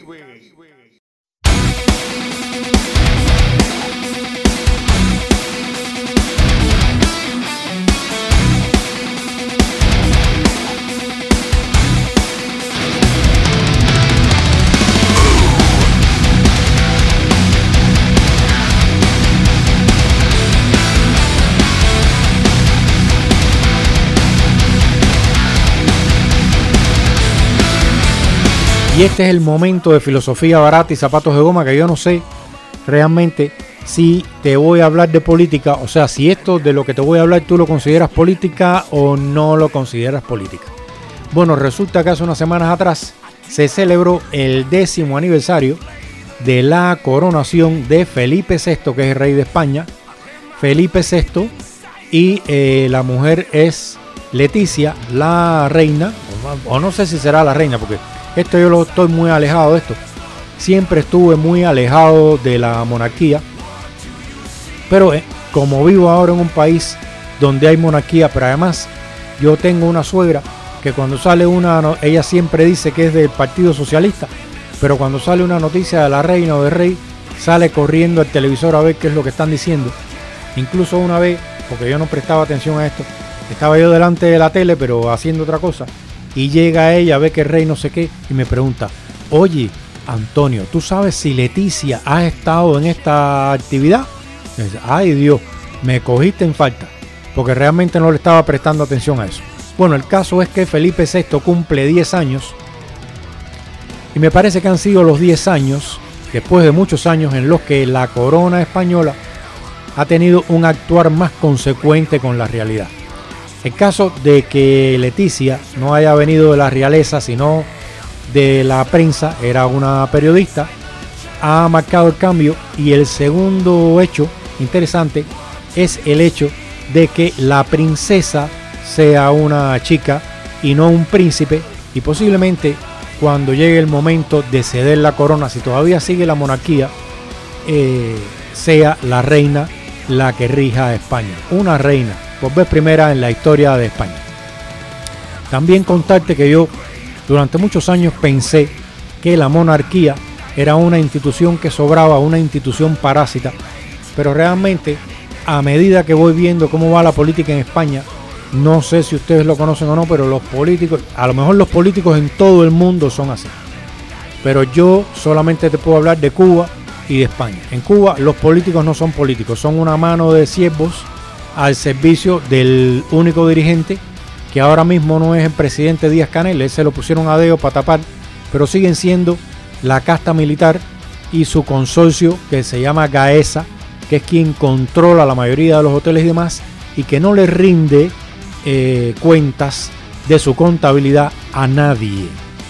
Y este es el momento de filosofía barata y zapatos de goma, que yo no sé realmente si te voy a hablar de política, o sea, si esto de lo que te voy a hablar tú lo consideras política o no lo consideras política. Bueno, resulta que hace unas semanas atrás se celebró el décimo aniversario de la coronación de Felipe sexto, que es el rey de España. Felipe sexto, y eh, la mujer es Leticia, la reina, o no sé si será la reina, porque esto yo lo estoy muy alejado de esto. Siempre estuve muy alejado de la monarquía. Pero eh, como vivo ahora en un país donde hay monarquía, pero además yo tengo una suegra que cuando sale una, ella siempre dice que es del Partido Socialista, pero cuando sale una noticia de la reina o del rey, sale corriendo al televisor a ver qué es lo que están diciendo. Incluso una vez, porque yo no prestaba atención a esto, estaba yo delante de la tele pero haciendo otra cosa, y llega ella, ve que el rey no sé qué, y me pregunta: oye, Antonio, ¿tú sabes si Leticia ha estado en esta actividad? Y dice: ay Dios, me cogiste en falta, porque realmente no le estaba prestando atención a eso. Bueno, el caso es que Felipe sexto cumple diez años, y me parece que han sido los diez años, después de muchos años, en los que la corona española ha tenido un actuar más consecuente con la realidad. El caso de que Leticia no haya venido de la realeza, sino de la prensa, era una periodista, ha marcado el cambio. Y el segundo hecho interesante es el hecho de que la princesa sea una chica y no un príncipe, y posiblemente cuando llegue el momento de ceder la corona, si todavía sigue la monarquía, eh, sea la reina la que rija a España, una reina, por vez primera en la historia de España. También contarte que yo durante muchos años pensé que la monarquía era una institución que sobraba, una institución parásita, pero realmente a medida que voy viendo cómo va la política en España, no sé si ustedes lo conocen o no, pero los políticos, a lo mejor los políticos en todo el mundo son así, pero yo solamente te puedo hablar de Cuba y de España. En Cuba los políticos no son políticos, son una mano de siervos al servicio del único dirigente, que ahora mismo no es el presidente Díaz-Canel, él se lo pusieron a dedo para tapar, pero siguen siendo la casta militar y su consorcio que se llama Gaesa, que es quien controla la mayoría de los hoteles y demás, y que no le rinde eh, cuentas de su contabilidad a nadie.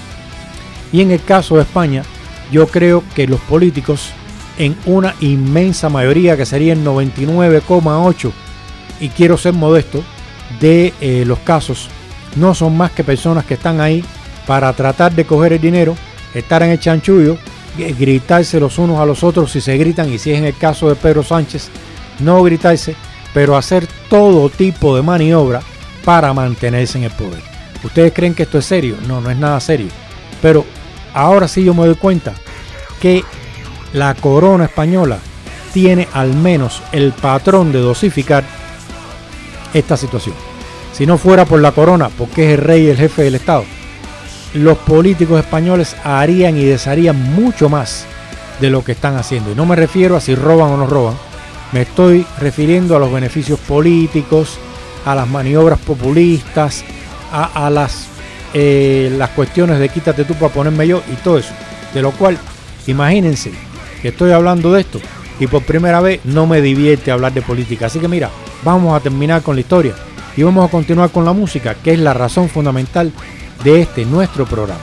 Y en el caso de España, yo creo que los políticos, en una inmensa mayoría, que sería el noventa y nueve coma ocho, y quiero ser modesto, de eh, los casos, no son más que personas que están ahí para tratar de coger el dinero, estar en el chanchullo, gritarse los unos a los otros si se gritan, y si es en el caso de Pedro Sánchez, no gritarse, pero hacer todo tipo de maniobra para mantenerse en el poder. ¿Ustedes creen que esto es serio? No, no es nada serio. Pero ahora sí yo me doy cuenta que la corona española tiene al menos el patrón de dosificar esta situación. Si no fuera por la corona, porque es el rey y el jefe del Estado, los políticos españoles harían y desharían mucho más de lo que están haciendo. Y no me refiero a si roban o no roban, me estoy refiriendo a los beneficios políticos, a las maniobras populistas, a, a las, eh, las cuestiones de quítate tú para ponerme yo y todo eso. De lo cual, imagínense que estoy hablando de esto y por primera vez no me divierte hablar de política. Así que mira, vamos a terminar con la historia y vamos a continuar con la música, que es la razón fundamental de este nuestro programa.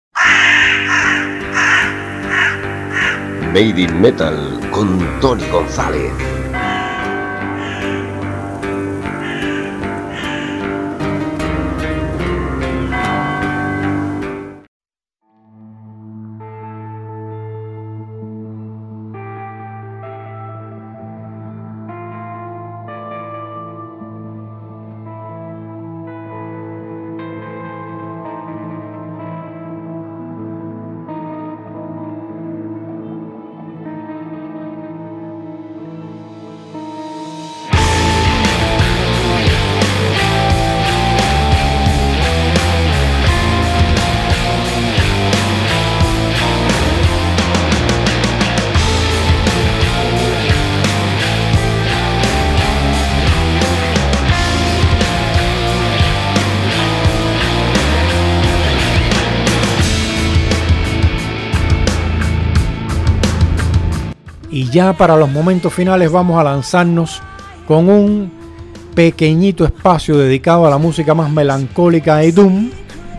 Made in Metal con Tony González. Y ya para los momentos finales vamos a lanzarnos con un pequeñito espacio dedicado a la música más melancólica de Doom.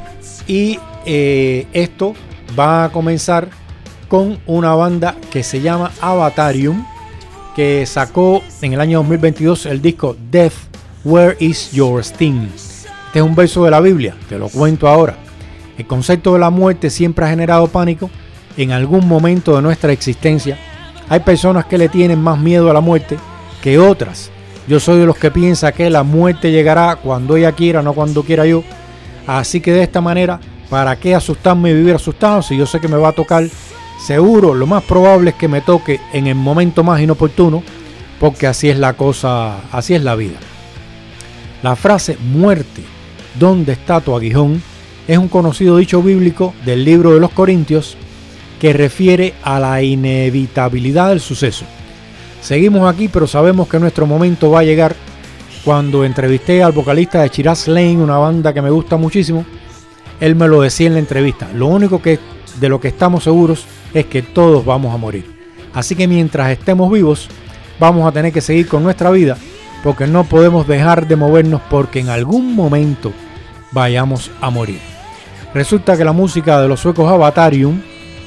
Y eh, esto va a comenzar con una banda que se llama Avatarium, que sacó en el año dos mil veintidós el disco Death, Where is Your Sting. Este es un verso de la Biblia, te lo cuento ahora. El concepto de la muerte siempre ha generado pánico en algún momento de nuestra existencia. Hay personas que le tienen más miedo a la muerte que otras. Yo soy de los que piensa que la muerte llegará cuando ella quiera, no cuando quiera yo. Así que de esta manera, ¿para qué asustarme y vivir asustado si yo sé que me va a tocar? Seguro, lo más probable es que me toque en el momento más inoportuno, porque así es la cosa, así es la vida. La frase muerte, ¿dónde está tu aguijón? Es un conocido dicho bíblico del libro de los Corintios, que refiere a la inevitabilidad del suceso. Seguimos aquí, pero sabemos que nuestro momento va a llegar. Cuando entrevisté al vocalista de Shiraz Lane, una banda que me gusta muchísimo, él me lo decía en la entrevista. Lo único que de lo que estamos seguros es que todos vamos a morir. Así que mientras estemos vivos, vamos a tener que seguir con nuestra vida, porque no podemos dejar de movernos porque en algún momento vayamos a morir. Resulta que la música de los suecos Avatarium,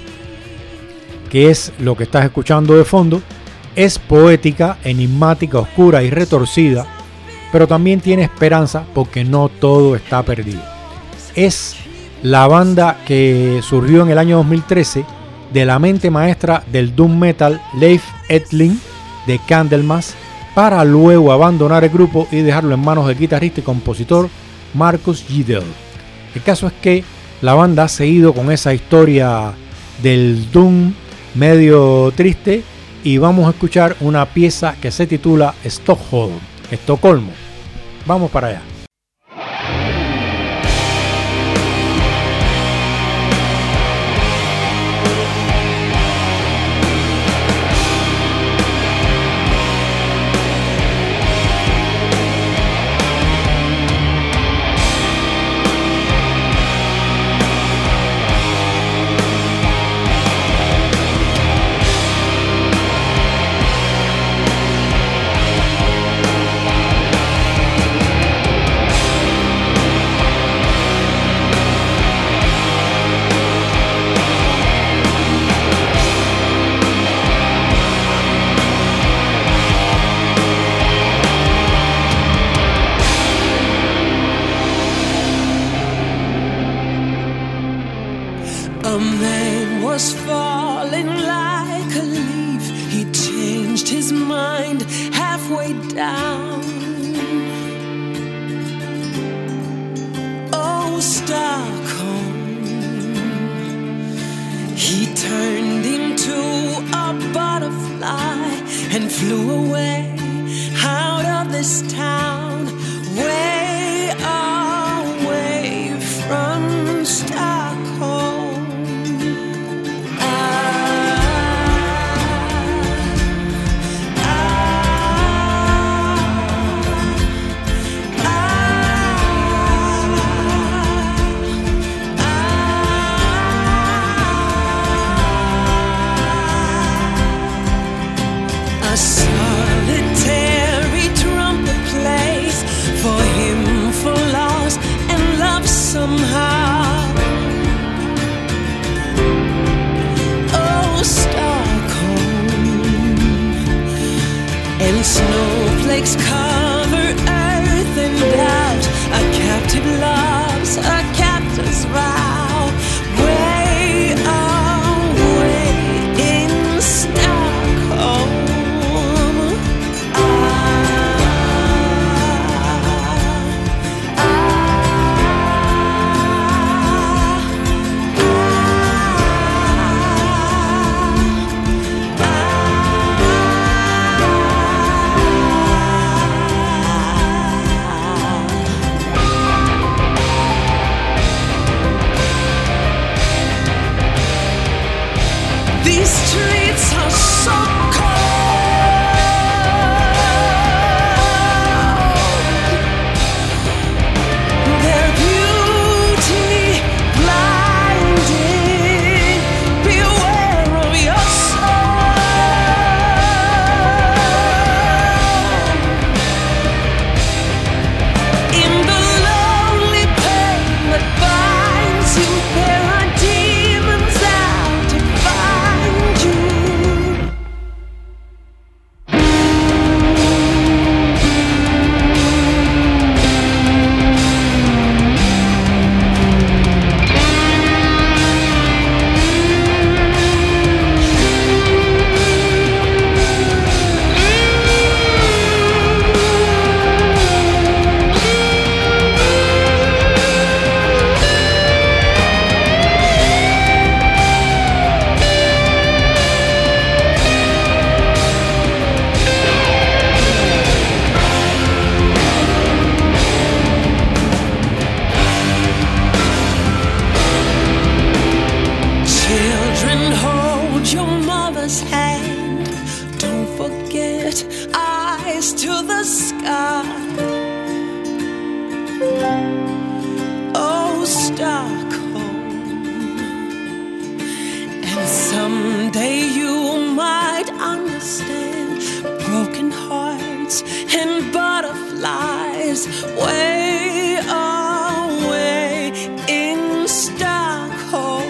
que es lo que estás escuchando de fondo, es poética, enigmática, oscura y retorcida, pero también tiene esperanza porque no todo está perdido. Es la banda que surgió en el año dos mil trece de la mente maestra del doom metal Leif Edling de Candlemas, para luego abandonar el grupo y dejarlo en manos del guitarrista y compositor Marcus Giedel. El caso es que la banda ha seguido con esa historia del doom medio triste y vamos a escuchar una pieza que se titula Stockholm, Estocolmo. Vamos para allá. upside down. Oh, Stockholm, he turned into a butterfly and flew away out of this town, way away from Stockholm. A solitary trumpet plays for him, for lost and love somehow. Oh, Stockholm, and snowflakes cover earth and doubt. A captive loves a captive's vow, way away in Stockholm. These streets are so cold, their beauty blinding. Beware of your soul. In the lonely pain that binds you, there are demons out to find you. Children, hold your mother's hand. Don't forget, eyes to the sky. Oh, Stockholm, and someday you might understand broken hearts and butterflies, way away in Stockholm.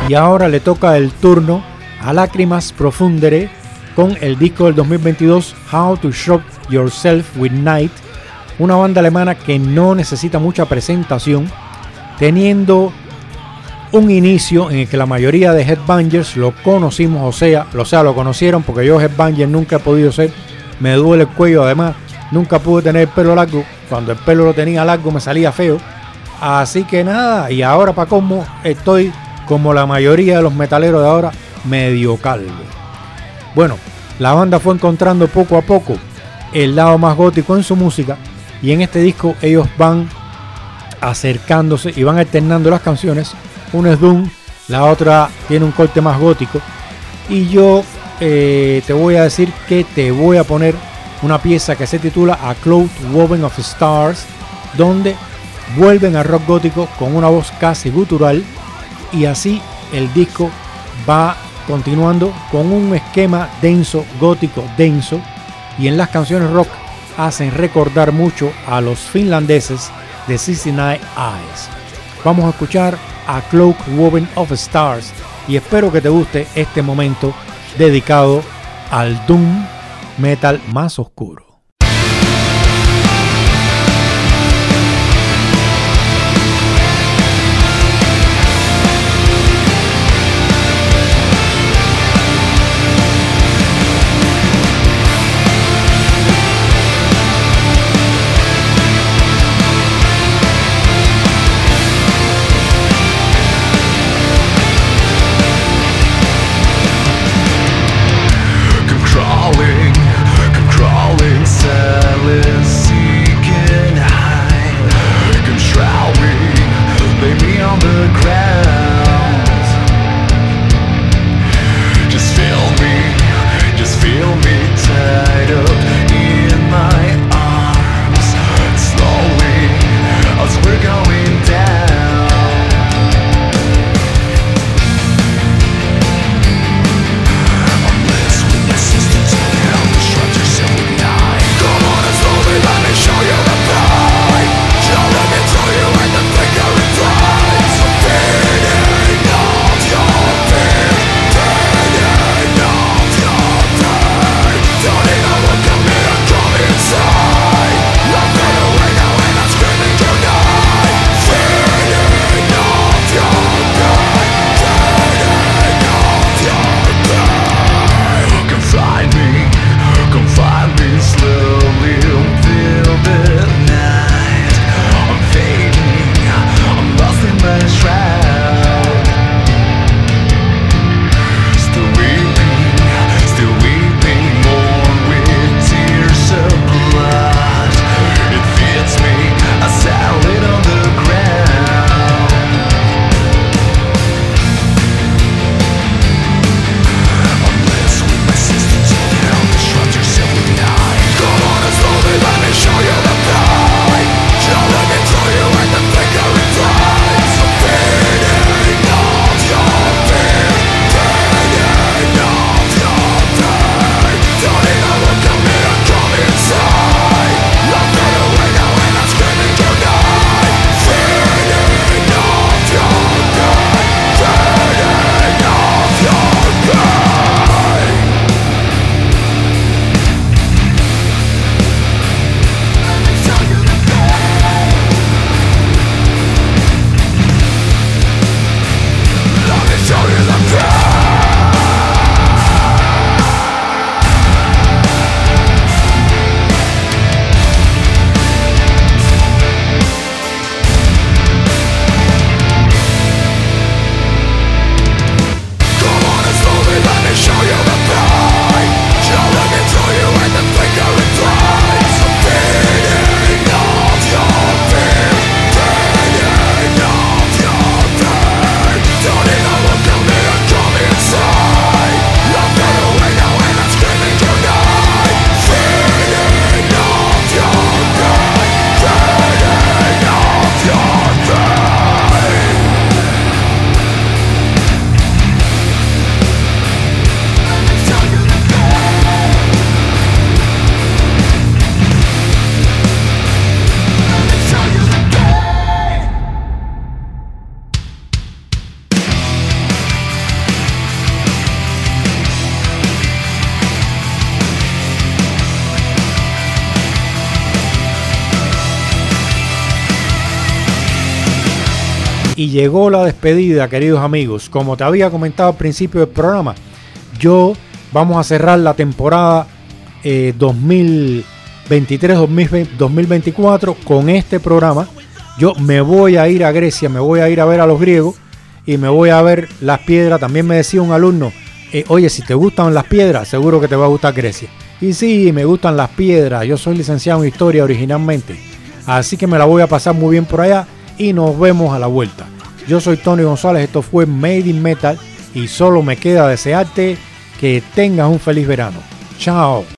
Y ahora le toca el turno a Lacrimas Profundere con el disco del dos mil veintidós How to Shock Yourself with Night, una banda alemana que no necesita mucha presentación, teniendo un inicio en el que la mayoría de headbangers lo conocimos, o sea, o sea, lo conocieron, porque yo headbanger nunca he podido ser, me duele el cuello, además nunca pude tener el pelo largo, cuando el pelo lo tenía largo me salía feo, así que nada, y ahora para cómo estoy como la mayoría de los metaleros de ahora, medio calvo. Bueno, la banda fue encontrando poco a poco el lado más gótico en su música, y en este disco ellos van acercándose y van alternando las canciones. Una es Doom, la otra tiene un corte más gótico, y yo eh, te voy a decir que te voy a poner una pieza que se titula A Cloud Woven of Stars, donde vuelven al rock gótico con una voz casi gutural, y así el disco va continuando con un esquema denso, gótico denso, y en las canciones rock hacen recordar mucho a los finlandeses de sesenta y nueve Eyes. Vamos a escuchar A Cloak Woven of Stars y espero que te guste este momento dedicado al doom metal más oscuro. Crawling, Y llegó la despedida, queridos amigos. Como te había comentado al principio del programa, yo vamos a cerrar la temporada eh, dos mil veintitrés dos mil veinticuatro con este programa. Yo me voy a ir a Grecia, me voy a ir a ver a los griegos y me voy a ver las piedras. También me decía un alumno, eh, oye, si te gustan las piedras, seguro que te va a gustar Grecia. Y sí, me gustan las piedras. Yo soy licenciado en historia originalmente, así que me la voy a pasar muy bien por allá y nos vemos a la vuelta. Yo soy Tony González, esto fue Made in Metal y solo me queda desearte que tengas un feliz verano. Chao.